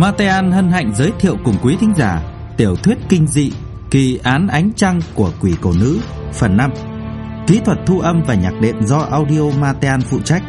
Matean hân hạnh giới thiệu cùng quý thính giả tiểu thuyết kinh dị Kỳ án ánh trăng của quỷ cổ nữ phần 5. Kỹ thuật thu âm và nhạc đệm do Audio Matean phụ trách.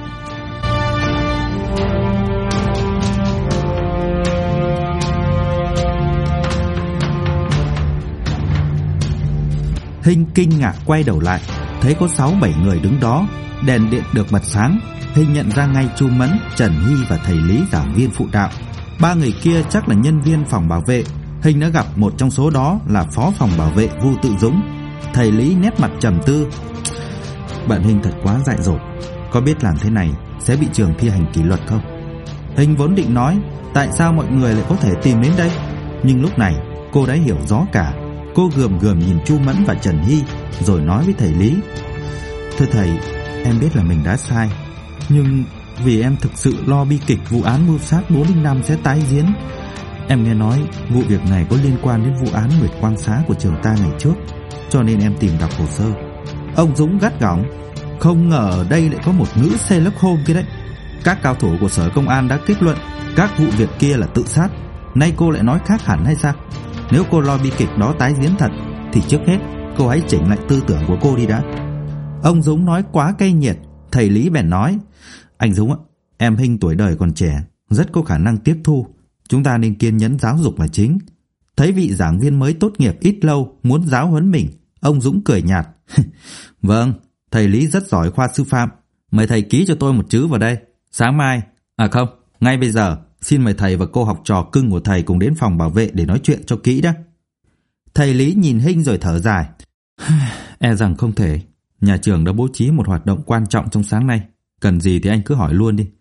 Hinh kinh ngạc quay đầu lại, thấy có 6-7 người đứng đó, đèn điện được bật sáng. Hinh nhận ra ngay Chu Mẫn, Trần Hy và thầy Lý giảng viên phụ đạo. 3 người kia chắc là nhân viên phòng bảo vệ. Hinh đã gặp một trong số đó là phó phòng bảo vệ Vu Tự Dũng. Thầy Lý nét mặt trầm tư. Bạn Hinh thật quá dại dột, có biết làm thế này sẽ bị trường thi hành kỷ luật không? Hinh vốn định nói tại sao mọi người lại có thể tìm đến đây, nhưng lúc này cô đã hiểu rõ cả. Cô gườm gườm nhìn Chu Mẫn và Trần Hy rồi nói với thầy Lý: Thưa thầy, em biết là mình đã sai, nhưng vì em thực sự lo bi kịch vụ án mưu sát 405 sẽ tái diễn. Em nghe nói vụ việc này có liên quan đến vụ án Nguyệt Quang Xá của trường ta ngày trước, cho nên em tìm đọc hồ sơ. Ông Dũng gắt gỏng: Không ngờ ở đây lại có một nữ Sherlock Holmes kia đấy. Các cao thủ của sở công an đã kết luận các vụ việc kia là tự sát. Nay cô lại nói khác hẳn hay sao? Nếu cô lo bi kịch đó tái diễn thật thì trước hết cô hãy chỉnh lại tư tưởng của cô đi đã. Ông Dũng nói quá cay nghiệt. Thầy Lý bèn nói: Anh Dũng ạ, em Hinh tuổi đời còn trẻ, rất có khả năng tiếp thu. Chúng ta nên kiên nhẫn giáo dục là chính. Thấy vị giảng viên mới tốt nghiệp ít lâu muốn giáo huấn mình, ông Dũng cười nhạt: Vâng, thầy Lý rất giỏi khoa sư phạm. Mời thầy ký cho tôi một chữ vào đây. Sáng mai, không, ngay bây giờ, xin mời thầy và cô học trò cưng của thầy cùng đến phòng bảo vệ để nói chuyện cho kỹ đã. Thầy Lý nhìn Hinh rồi thở dài: E rằng không thể. Nhà trường đã bố trí một hoạt động quan trọng trong sáng nay. Cần gì thì anh cứ hỏi luôn đi.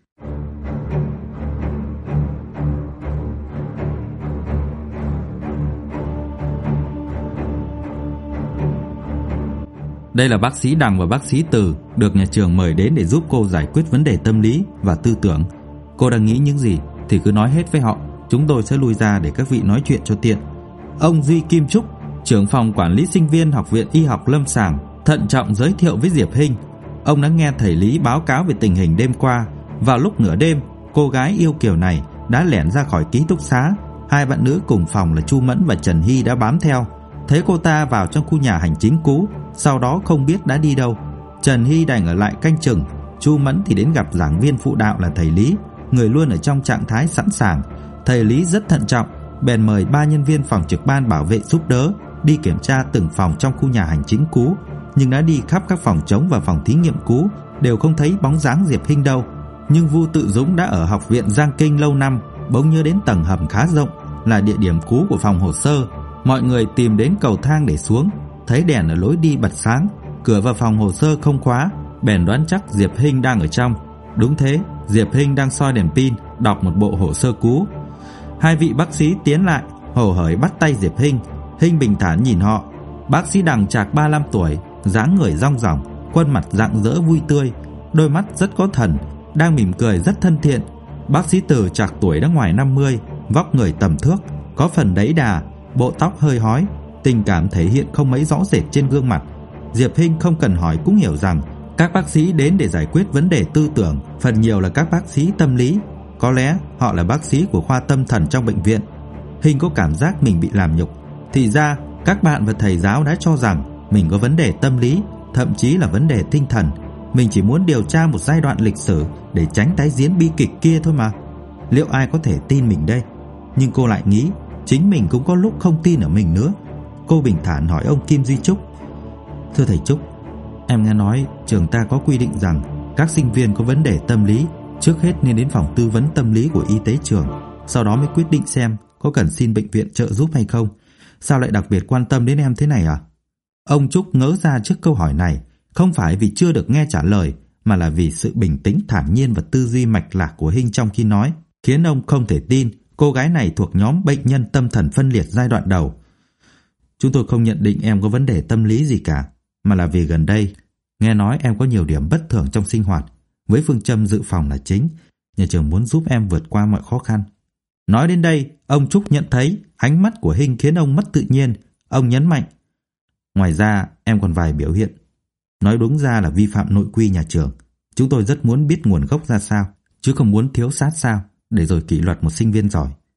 Đây là bác sĩ Đằng và bác sĩ Từ, được nhà trường mời đến để giúp cô giải quyết vấn đề tâm lý và tư tưởng. Cô đang nghĩ những gì thì cứ nói hết với họ, chúng tôi sẽ lui ra để các vị nói chuyện cho tiện. Ông Duy Kim Trúc, trưởng phòng quản lý sinh viên Học viện Y học Lâm Sàng, thận trọng giới thiệu với Diệp Hinh. Ông đã nghe thầy Lý báo cáo về tình hình đêm qua. Vào lúc nửa đêm, cô gái yêu kiều này đã lẻn ra khỏi ký túc xá. 2 bạn nữ cùng phòng là Chu Mẫn và Trần Hy đã bám theo. Thấy cô ta vào trong khu nhà hành chính cũ, sau đó không biết đã đi đâu. Trần Hy đành ở lại canh chừng. Chu Mẫn thì đến gặp giảng viên phụ đạo là thầy Lý, người luôn ở trong trạng thái sẵn sàng. Thầy Lý rất thận trọng, bèn mời 3 nhân viên phòng trực ban bảo vệ giúp đỡ đi kiểm tra từng phòng trong khu nhà hành chính cũ. Nhưng đã đi khắp các phòng trống và phòng thí nghiệm cũ, đều không thấy bóng dáng Diệp Hinh đâu. Nhưng Vu Tự Dũng đã ở học viện Giang Kinh lâu năm, bỗng nhớ đến tầng hầm khá rộng là địa điểm cũ của phòng hồ sơ. Mọi người tìm đến cầu thang để xuống, thấy đèn ở lối đi bật sáng, cửa vào phòng hồ sơ không khóa, bèn đoán chắc Diệp Hinh đang ở trong. Đúng thế, Diệp Hinh đang soi đèn pin đọc một bộ hồ sơ cũ. 2 vị bác sĩ tiến lại, hồ hởi bắt tay Diệp Hinh. Hinh bình thản nhìn họ. Bác sĩ Đằng chạc 35 tuổi, dáng người rong ròng, khuôn mặt rạng rỡ vui tươi, đôi mắt rất có thần, đang mỉm cười rất thân thiện. Bác sĩ Từ chạc tuổi đã ngoài 50, vóc người tầm thước, có phần đẫy đà, bộ tóc hơi hói, tình cảm thể hiện không mấy rõ rệt trên gương mặt. Diệp Hinh không cần hỏi cũng hiểu rằng các bác sĩ đến để giải quyết vấn đề tư tưởng, phần nhiều là các bác sĩ tâm lý. Có lẽ họ là bác sĩ của khoa tâm thần trong bệnh viện. Hinh có cảm giác mình bị làm nhục. Thì ra các bạn và thầy giáo đã cho rằng mình có vấn đề tâm lý, thậm chí là vấn đề tinh thần. Mình chỉ muốn điều tra một giai đoạn lịch sử để tránh tái diễn bi kịch kia thôi mà. Liệu ai có thể tin mình đây? Nhưng cô lại nghĩ chính mình cũng có lúc không tin ở mình nữa. Cô bình thản hỏi ông Kim Duy Trúc: Thưa thầy Trúc, em nghe nói trường ta có quy định rằng các sinh viên có vấn đề tâm lý trước hết nên đến phòng tư vấn tâm lý của y tế trường, sau đó mới quyết định xem có cần xin bệnh viện trợ giúp hay không. Sao lại đặc biệt quan tâm đến em thế này à? Ông Trúc ngỡ ra trước câu hỏi này, không phải vì chưa được nghe trả lời, mà là vì sự bình tĩnh thản nhiên và tư duy mạch lạc của Hinh trong khi nói, khiến ông không thể tin cô gái này thuộc nhóm bệnh nhân tâm thần phân liệt giai đoạn đầu. Chúng tôi không nhận định em có vấn đề tâm lý gì cả, mà là vì gần đây nghe nói em có nhiều điểm bất thường trong sinh hoạt, với phương châm dự phòng là chính. Nhà trường muốn giúp em vượt qua mọi khó khăn. Nói đến đây, ông Trúc nhận thấy ánh mắt của Hinh khiến ông mất tự nhiên. Ông nhấn mạnh: Ngoài ra em còn vài biểu hiện, nói đúng ra là vi phạm nội quy nhà trường. Chúng tôi rất muốn biết nguồn gốc ra sao, chứ không muốn thiếu sát sao để rồi kỷ luật một sinh viên giỏi.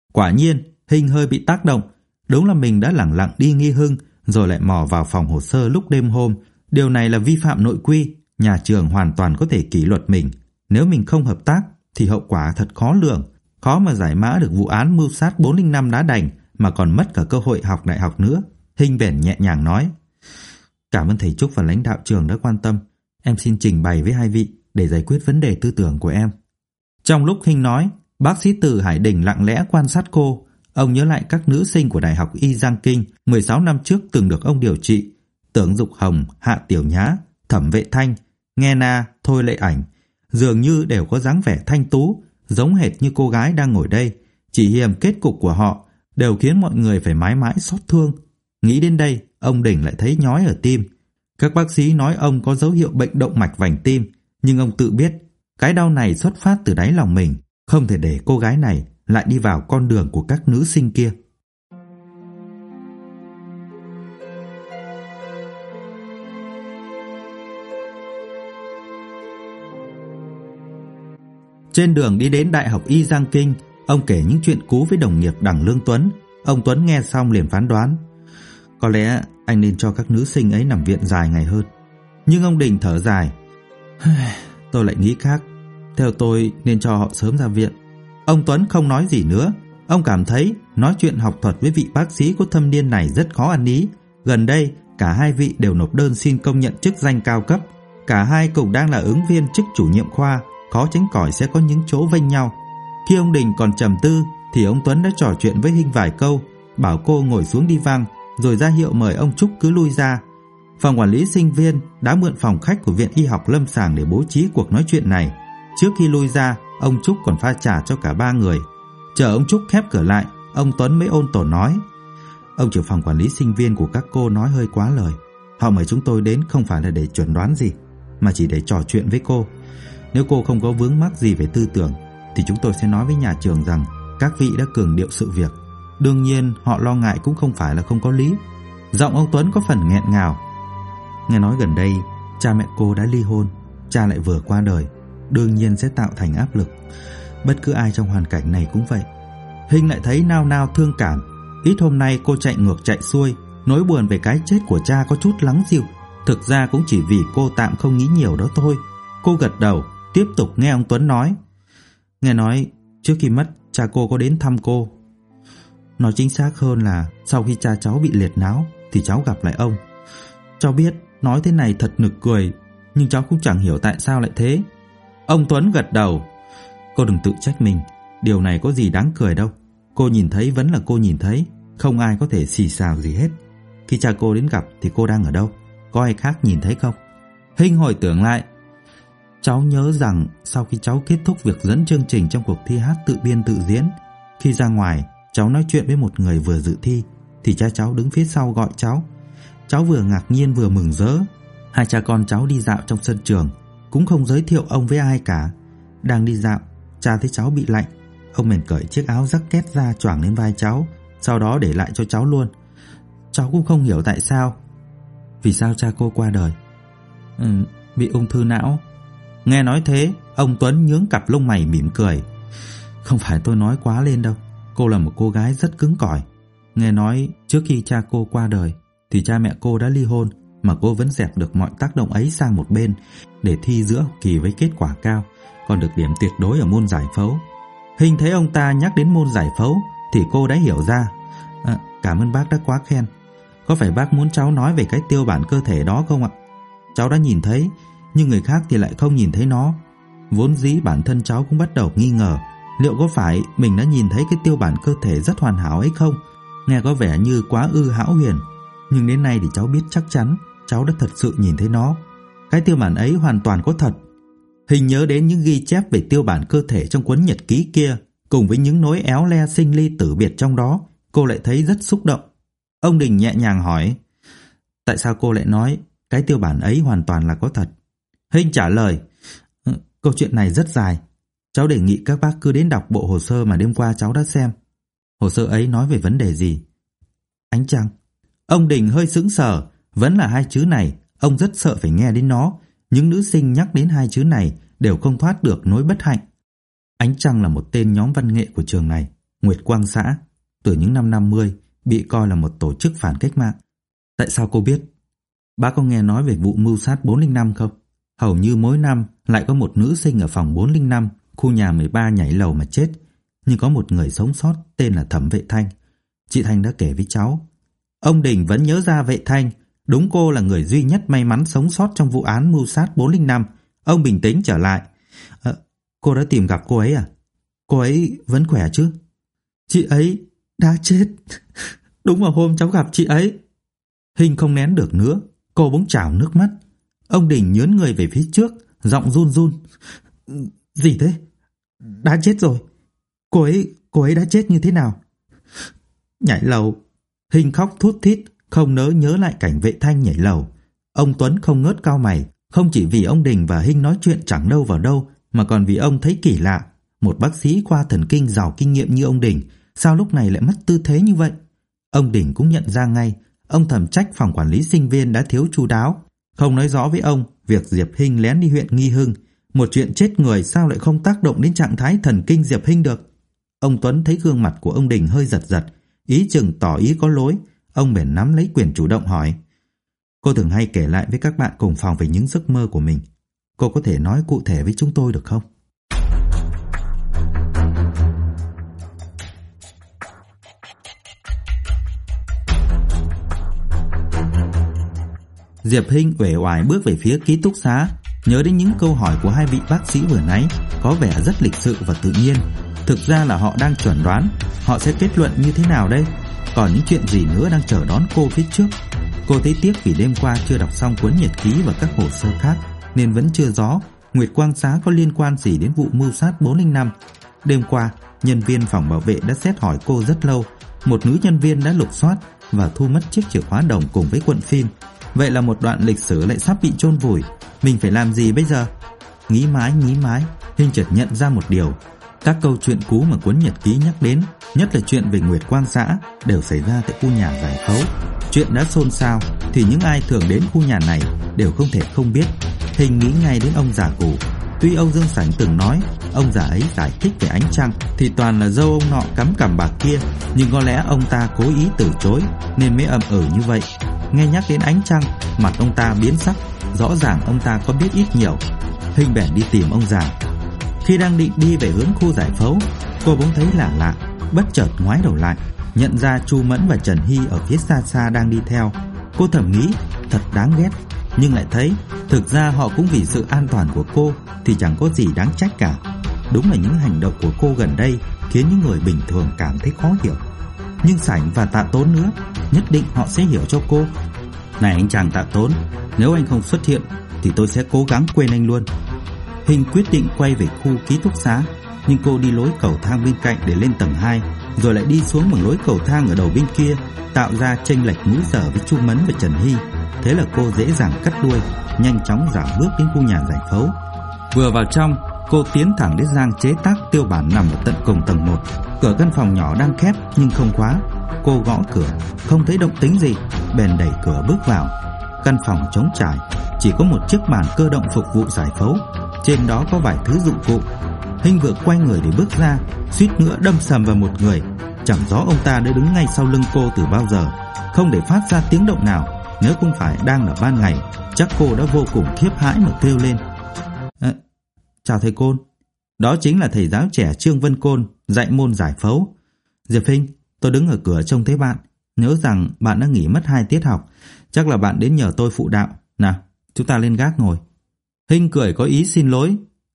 Quả nhiên, Hinh hơi bị tác động. Đúng là mình đã lẳng lặng đi nghi hưng rồi lại mò vào phòng hồ sơ lúc đêm hôm. Điều này là vi phạm nội quy, nhà trường hoàn toàn có thể kỷ luật mình. Nếu mình không hợp tác thì hậu quả thật khó lường, khó mà giải mã được vụ án mưu sát 405 Đá Đành mà còn mất cả cơ hội học đại học nữa. Hinh bèn nhẹ nhàng nói: Cảm ơn thầy Trúc và lãnh đạo trường đã quan tâm. Em xin trình bày với hai vị để giải quyết vấn đề tư tưởng của em. Trong lúc Hinh nói, bác sĩ Từ Hải Đình lặng lẽ quan sát cô. Ông nhớ lại các nữ sinh của Đại học Y Giang Kinh 16 năm trước từng được ông điều trị: Tưởng Dục Hồng, Hạ Tiểu Nhã, Thẩm Vệ Thanh, Nghe Na, Thôi Lệ Ảnh. Dường như đều có dáng vẻ thanh tú, giống hệt như cô gái đang ngồi đây. Chỉ hiềm kết cục của họ đều khiến mọi người phải mãi mãi xót thương. Nghĩ đến đây, ông Đình lại thấy nhói ở tim. Các bác sĩ nói ông có dấu hiệu bệnh động mạch vành tim, nhưng ông tự biết cái đau này xuất phát từ đáy lòng mình, không thể để cô gái này lại đi vào con đường của các nữ sinh kia. Trên đường đi đến Đại học Y Giang Kinh, ông kể những chuyện cũ với đồng nghiệp Đằng Lương Tuấn. Ông Tuấn nghe xong liền phán đoán: Có lẽ anh nên cho các nữ sinh ấy nằm viện dài ngày hơn. Nhưng ông Đình thở dài: Tôi lại nghĩ khác. Theo tôi nên cho họ sớm ra viện. Ông Tuấn không nói gì nữa. Ông cảm thấy nói chuyện học thuật với vị bác sĩ có thâm niên này rất khó ăn ý. Gần đây cả hai vị đều nộp đơn xin công nhận chức danh cao cấp. Cả hai cùng đang là ứng viên chức chủ nhiệm khoa, khó tránh khỏi sẽ có những chỗ vênh nhau. Khi ông Đình còn trầm tư thì ông Tuấn đã trò chuyện với Hinh vài câu, bảo cô ngồi xuống đi văng, rồi ra hiệu mời ông Trúc cứ lui ra. Phòng quản lý sinh viên đã mượn phòng khách của Viện Y học Lâm sàng để bố trí cuộc nói chuyện này. Trước khi lui ra, ông Trúc còn pha trà cho cả ba người. Chờ ông Trúc khép cửa lại, ông Tuấn mới ôn tồn nói: Ông trưởng phòng quản lý sinh viên của các cô nói hơi quá lời. Họ mời chúng tôi đến không phải là để chuẩn đoán gì, mà chỉ để trò chuyện với cô. Nếu cô không có vướng mắc gì về tư tưởng thì chúng tôi sẽ nói với nhà trường rằng các vị đã cường điệu sự việc. Đương nhiên họ lo ngại cũng không phải là không có lý. Giọng ông Tuấn có phần nghẹn ngào. Nghe nói gần đây cha mẹ cô đã ly hôn, cha lại vừa qua đời, đương nhiên sẽ tạo thành áp lực. Bất cứ ai trong hoàn cảnh này cũng vậy. Hinh lại thấy nao nao thương cảm. Ít hôm nay cô chạy ngược chạy xuôi, nỗi buồn về cái chết của cha có chút lắng dịu. Thực ra cũng chỉ vì cô tạm không nghĩ nhiều đó thôi. Cô gật đầu, tiếp tục nghe ông Tuấn nói: Nghe nói trước khi mất, cha cô có đến thăm cô. Nói chính xác hơn là sau khi cha cháu bị liệt não thì cháu gặp lại ông. Cháu biết nói thế này thật nực cười, nhưng cháu cũng chẳng hiểu tại sao lại thế. Ông Tuấn gật đầu: Cô đừng tự trách mình, điều này có gì đáng cười đâu. Cô nhìn thấy vẫn là cô nhìn thấy, không ai có thể xì xào gì hết. Khi cha cô đến gặp thì cô đang ở đâu? Có ai khác nhìn thấy không? Hinh hồi tưởng lại. Cháu nhớ rằng sau khi cháu kết thúc việc dẫn chương trình trong cuộc thi hát tự biên tự diễn, khi ra ngoài cháu nói chuyện với một người vừa dự thi thì cha cháu đứng phía sau gọi cháu. Cháu vừa ngạc nhiên vừa mừng rỡ. Hai cha con cháu đi dạo trong sân trường, cũng không giới thiệu ông với ai cả. Đang đi dạo, cha thấy cháu bị lạnh, ông bèn cởi chiếc áo jacket ra choàng lên vai cháu, sau đó để lại cho cháu luôn. Cháu cũng không hiểu tại sao. Vì sao cha cô qua đời? Bị ung thư não. Nghe nói thế, ông Tuấn nhướng cặp lông mày mỉm cười. Không phải tôi nói quá lên đâu. Cô là một cô gái rất cứng cỏi. Nghe nói trước khi cha cô qua đời thì cha mẹ cô đã ly hôn, mà cô vẫn dẹp được mọi tác động ấy sang một bên để thi giữa học kỳ với kết quả cao, còn được điểm tuyệt đối ở môn giải phẫu. Hình thấy ông ta nhắc đến môn giải phẫu thì cô đã hiểu ra. Cảm ơn bác đã quá khen. Có phải bác muốn cháu nói về cái tiêu bản cơ thể đó không ạ? Cháu đã nhìn thấy, nhưng người khác thì lại không nhìn thấy nó. Vốn dĩ bản thân cháu cũng bắt đầu nghi ngờ liệu có phải mình đã nhìn thấy cái tiêu bản cơ thể rất hoàn hảo ấy không. Nghe có vẻ như quá hão huyền, nhưng đến nay thì cháu biết chắc chắn cháu đã thật sự nhìn thấy nó. Cái tiêu bản ấy hoàn toàn có thật. Hình nhớ đến những ghi chép về tiêu bản cơ thể trong cuốn nhật ký kia, cùng với những nối éo le sinh ly tử biệt trong đó, cô lại thấy rất xúc động. Ông Đình nhẹ nhàng hỏi: Tại sao cô lại nói cái tiêu bản ấy hoàn toàn là có thật? Hinh trả lời: Câu chuyện này rất dài. Cháu đề nghị các bác cứ đến đọc bộ hồ sơ mà đêm qua cháu đã xem. Hồ sơ ấy nói về vấn đề gì? Ánh trăng. Ông Đình hơi sững sờ. Vẫn là hai chữ này, ông rất sợ phải nghe đến nó. Những nữ sinh nhắc đến hai chữ này đều không thoát được nỗi bất hạnh. Ánh trăng là một tên nhóm văn nghệ của trường này. Nguyệt Quang xã từ những năm 50 bị coi là một tổ chức phản cách mạng. Tại sao cô biết? Bác có nghe nói về vụ mưu sát 405 không? Hầu như mỗi năm lại có một nữ sinh ở phòng 405, khu nhà 13 nhảy lầu mà chết. Nhưng có một người sống sót tên là Thẩm Vệ Thanh. Chị Thanh đã kể với cháu. Ông Đình vẫn nhớ ra Vệ Thanh. Đúng, cô là người duy nhất may mắn sống sót trong vụ án mưu sát 405. Ông bình tĩnh trở lại. Cô đã tìm gặp cô ấy à? Cô ấy vẫn khỏe chứ? Chị ấy đã chết. Đúng vào hôm cháu gặp chị ấy. Hình không nén được nữa, cô bỗng trào nước mắt. Ông Đình nhớn người về phía trước, giọng run run. Gì thế? Đã chết rồi. Cô ấy đã chết như thế nào? Nhảy lầu. Hình khóc thút thít, không nỡ nhớ lại cảnh Vệ Thanh nhảy lầu. Ông Tuấn không ngớt cau mày, không chỉ vì ông Đình và Hình nói chuyện chẳng đâu vào đâu, mà còn vì ông thấy kỳ lạ. Một bác sĩ khoa thần kinh giàu kinh nghiệm như ông Đình, sao lúc này lại mất tư thế như vậy? Ông Đình cũng nhận ra ngay. Ông thầm trách phòng quản lý sinh viên đã thiếu chu đáo, không nói rõ với ông việc Diệp Hinh lén đi huyện Nghi Hưng. Một chuyện chết người sao lại không tác động đến trạng thái thần kinh Diệp Hinh được? Ông Tuấn thấy gương mặt của ông Đình hơi giật giật, ý chừng tỏ ý có lỗi. Ông bèn nắm lấy quyền chủ động hỏi. Cô thường hay kể lại với các bạn cùng phòng về những giấc mơ của mình. Cô có thể nói cụ thể với chúng tôi được không? Diệp Hinh uể oải bước về phía ký túc xá, nhớ đến những câu hỏi của hai vị bác sĩ vừa nãy, có vẻ rất lịch sự và tự nhiên. Thực ra là họ đang chuẩn đoán họ sẽ kết luận như thế nào đây. Còn những chuyện gì nữa đang chờ đón cô phía trước. Cô thấy tiếc vì đêm qua chưa đọc xong cuốn nhật ký và các hồ sơ khác, nên vẫn chưa rõ Nguyệt Quang xá có liên quan gì đến vụ mưu sát 405. Đêm qua, nhân viên phòng bảo vệ đã xét hỏi cô rất lâu. Một nữ nhân viên đã lục soát và thu mất chiếc chìa khóa đồng cùng với cuộn phim. Vậy là một đoạn lịch sử lại sắp bị chôn vùi. Mình phải làm gì bây giờ? Nghĩ mãi, Hinh chợt nhận ra một điều. Các câu chuyện cũ mà cuốn nhật ký nhắc đến, nhất là chuyện về Nguyệt Quang xã, đều xảy ra tại khu nhà giải phẫu. Chuyện đã xôn xao thì những ai thường đến khu nhà này đều không thể không biết. Hinh nghĩ ngay đến ông già Cụ. Tuy Âu Dương Sảnh từng nói ông già ấy giải thích về ánh trăng thì toàn là dâu ông nọ cắm cằm bạc kia, nhưng có lẽ ông ta cố ý từ chối nên mới ậm ừ như vậy. Nghe nhắc đến ánh trăng, mặt ông ta biến sắc, rõ ràng ông ta có biết ít nhiều. Hinh bèn đi tìm ông già. Khi đang định đi về hướng khu giải phẫu, cô bỗng thấy lạ lạ, bất chợt ngoái đầu lại, nhận ra Chu Mẫn và Trần Hy ở phía xa xa đang đi theo. Cô thầm nghĩ thật đáng ghét, nhưng lại thấy thực ra họ cũng vì sự an toàn của cô thì chẳng có gì đáng trách cả. Đúng là những hành động của cô gần đây khiến những người bình thường cảm thấy khó hiểu. Nhưng Sảnh và Tạ Tốn nữa, nhất định họ sẽ hiểu cho cô. Này anh chàng Tạ Tốn, nếu anh không xuất hiện thì tôi sẽ cố gắng quên anh luôn. Hình quyết định quay về khu ký túc xá, nhưng cô đi lối cầu thang bên cạnh để lên tầng 2, rồi lại đi xuống bằng lối cầu thang ở đầu bên kia, tạo ra chênh lệch múi giờ với Chu Mẫn và Trần Hy. Thế là cô dễ dàng cắt đuôi, nhanh chóng dạo bước đến khu nhà giải phẫu. Vừa vào trong, cô tiến thẳng đến gian chế tác tiêu bản nằm ở tận cùng tầng 1. Cửa căn phòng nhỏ đang khép nhưng không khóa. Cô gõ cửa, không thấy động tĩnh gì, bèn đẩy cửa bước vào. Căn phòng trống trải, chỉ có một chiếc bàn cơ động phục vụ giải phẫu, trên đó có vài thứ dụng cụ. Hinh vừa quay người để bước ra, suýt nữa đâm sầm vào một người. Chẳng rõ ông ta đã đứng ngay sau lưng cô từ bao giờ, không để phát ra tiếng động nào. Nếu không phải đang là ban ngày, chắc cô đã vô cùng khiếp hãi mà kêu lên. Chào thầy Côn. Đó chính là thầy giáo trẻ Trương Vân Côn, dạy môn giải phẫu. Diệp Hinh, tôi đứng ở cửa trông thấy bạn, nhớ rằng bạn đã nghỉ mất 2 tiết học, chắc là bạn đến nhờ tôi phụ đạo. Nào, chúng ta lên gác ngồi. Hinh cười có ý xin lỗi.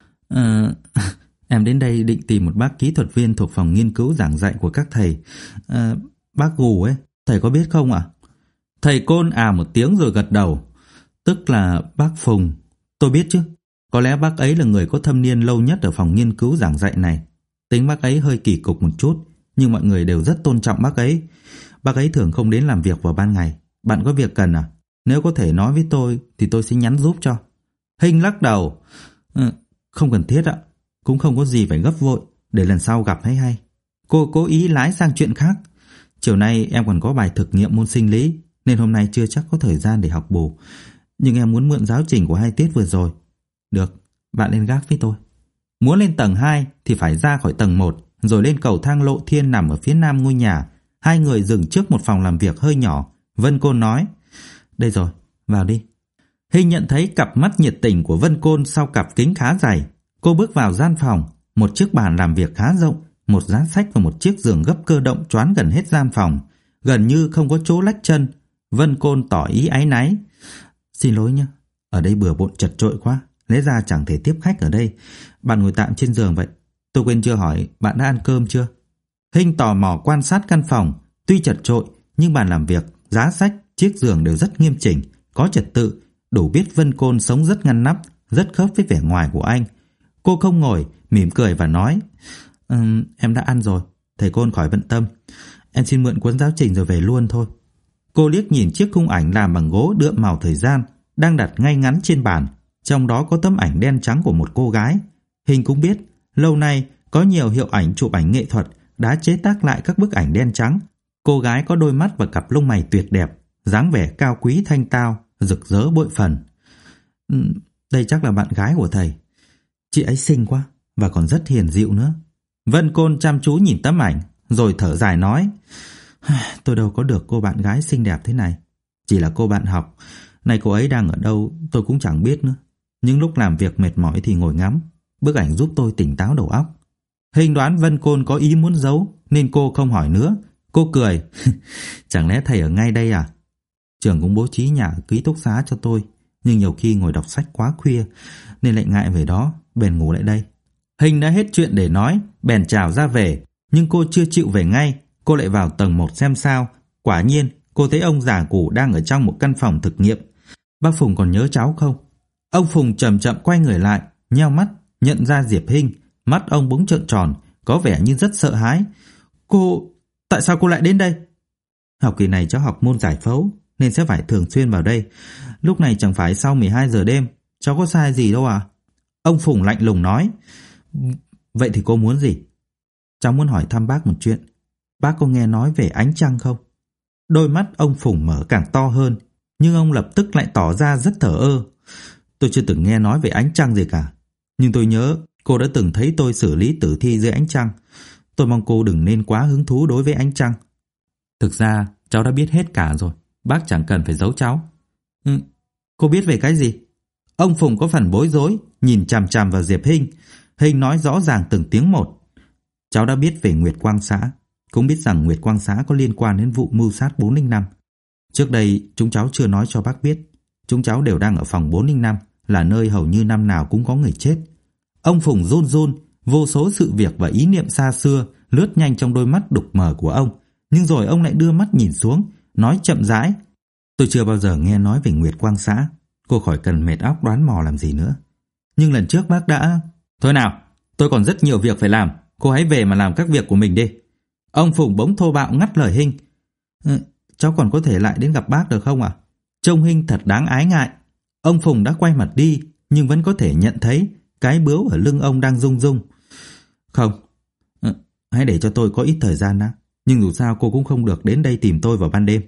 Em đến đây định tìm một bác kỹ thuật viên thuộc phòng nghiên cứu giảng dạy của các thầy. Bác Gù ấy, thầy có biết không ạ? Thầy Côn một tiếng rồi gật đầu. Tức là bác Phùng. Tôi biết chứ. Có lẽ bác ấy là người có thâm niên lâu nhất ở phòng nghiên cứu giảng dạy này. Tính bác ấy hơi kỳ cục một chút, nhưng mọi người đều rất tôn trọng bác ấy. Bác ấy thường không đến làm việc vào ban ngày. Bạn có việc cần à? Nếu có thể nói với tôi thì tôi sẽ nhắn giúp cho. Hinh lắc đầu. Không cần thiết ạ. Cũng không có gì phải gấp vội, để lần sau gặp thấy hay. Cô cố ý lái sang chuyện khác. Chiều nay em còn có bài thực nghiệm môn sinh lý, nên hôm nay chưa chắc có thời gian để học bù. Nhưng em muốn mượn giáo trình của 2 tiết vừa rồi. Được, bạn lên gác với tôi. Muốn lên tầng 2 thì phải ra khỏi tầng 1, rồi lên cầu thang lộ thiên nằm ở phía nam ngôi nhà. Hai người dừng trước một phòng làm việc hơi nhỏ. Vân Côn nói: "Đây rồi, vào đi." Hình nhận thấy cặp mắt nhiệt tình của Vân Côn sau cặp kính khá dày. Cô bước vào gian phòng. Một chiếc bàn làm việc khá rộng, một giá sách và một chiếc giường gấp cơ động choán gần hết gian phòng, gần như không có chỗ lách chân. Vân Côn tỏ ý áy náy: "Xin lỗi nhé, ở đây bừa bộn chật chội quá, lẽ ra chẳng thể tiếp khách ở đây. Bạn ngồi tạm trên giường vậy. Tôi quên chưa hỏi, bạn đã ăn cơm chưa?" Hình tò mò quan sát căn phòng. Tuy chật chội nhưng bàn làm việc, giá sách, chiếc giường đều rất nghiêm chỉnh, có trật tự, đủ biết Vân Côn sống rất ngăn nắp, rất khớp với vẻ ngoài của anh. Cô không ngồi, mỉm cười và nói: "Em đã ăn rồi, thầy Côn khỏi bận tâm. Em xin mượn cuốn giáo trình rồi về luôn thôi." Cô liếc nhìn chiếc khung ảnh làm bằng gỗ đượm màu thời gian đang đặt ngay ngắn trên bàn, trong đó có tấm ảnh đen trắng của một cô gái. Hình cũng biết lâu nay có nhiều hiệu ảnh chụp ảnh nghệ thuật đã chế tác lại các bức ảnh đen trắng. Cô gái có đôi mắt và cặp lông mày tuyệt đẹp, dáng vẻ cao quý thanh tao, rực rỡ bội phần. Đây chắc là bạn gái của thầy. Chị ấy xinh quá và còn rất hiền dịu nữa." Vân Côn chăm chú nhìn tấm ảnh rồi thở dài nói: "Tôi đâu có được cô bạn gái xinh đẹp thế này. Chỉ là cô bạn học. Này cô ấy đang ở đâu tôi cũng chẳng biết nữa. Những lúc làm việc mệt mỏi thì ngồi ngắm bức ảnh giúp tôi tỉnh táo đầu óc." Hình đoán Vân Côn có ý muốn giấu nên cô không hỏi nữa. Cô cười: "Chẳng lẽ thầy ở ngay đây à? Trường cũng bố trí nhà ký túc xá cho tôi, nhưng nhiều khi ngồi đọc sách quá khuya nên lại ngại về đó, bèn ngủ lại đây." Hình đã hết chuyện để nói, bèn chào ra về. Nhưng cô chưa chịu về ngay. Cô lại vào tầng 1 xem sao. Quả nhiên cô thấy ông già Củ đang ở trong một căn phòng thực nghiệm. "Bác Phùng còn nhớ cháu không?" Ông Phùng chậm chậm quay người lại, nheo mắt nhận ra Diệp Hinh. Mắt ông bỗng trợn tròn, có vẻ như rất sợ hãi. Tại sao cô lại đến đây?" "Học kỳ này cháu học môn giải phẫu nên sẽ phải thường xuyên vào đây. Lúc này chẳng phải sau 12 giờ đêm. Cháu có sai gì đâu à?" Ông Phùng lạnh lùng nói. "Vậy thì cô muốn gì?" "Cháu muốn hỏi thăm bác một chuyện. Bác có nghe nói về ánh trăng không?" Đôi mắt ông Phùng mở càng to hơn, nhưng ông lập tức lại tỏ ra rất thờ ơ. "Tôi chưa từng nghe nói về ánh trăng gì cả. Nhưng tôi nhớ cô đã từng thấy tôi xử lý tử thi dưới ánh trăng. Tôi mong cô đừng nên quá hứng thú đối với ánh trăng." "Thực ra cháu đã biết hết cả rồi. Bác chẳng cần phải giấu cháu." Cô biết về cái gì?" Ông Phùng có phần bối rối, nhìn chằm chằm vào Diệp Hinh. Hinh nói rõ ràng từng tiếng một. "Cháu đã biết về Nguyệt Quang xã, cũng biết rằng Nguyệt Quang xã có liên quan đến vụ mưu sát 405. Trước đây chúng cháu chưa nói cho bác biết. Chúng cháu đều đang ở phòng 405, là nơi hầu như năm nào cũng có người chết." Ông Phùng run run, vô số sự việc và ý niệm xa xưa lướt nhanh trong đôi mắt đục mờ của ông. Nhưng rồi ông lại đưa mắt nhìn xuống, nói chậm rãi: "Tôi chưa bao giờ nghe nói về Nguyệt Quang xã. Cô khỏi cần mệt óc đoán mò làm gì nữa. Nhưng lần trước bác đã..." "Thôi nào, tôi còn rất nhiều việc phải làm. Cô hãy về mà làm các việc của mình đi." Ông Phùng bỗng thô bạo ngắt lời Hinh. Cháu còn có thể lại đến gặp bác được không ạ?" Trông Hinh thật đáng ái ngại. Ông Phùng đã quay mặt đi, nhưng vẫn có thể nhận thấy cái bướu ở lưng ông đang rung rung. "Không, hãy để cho tôi có ít thời gian đã. Nhưng dù sao cô cũng không được đến đây tìm tôi vào ban đêm."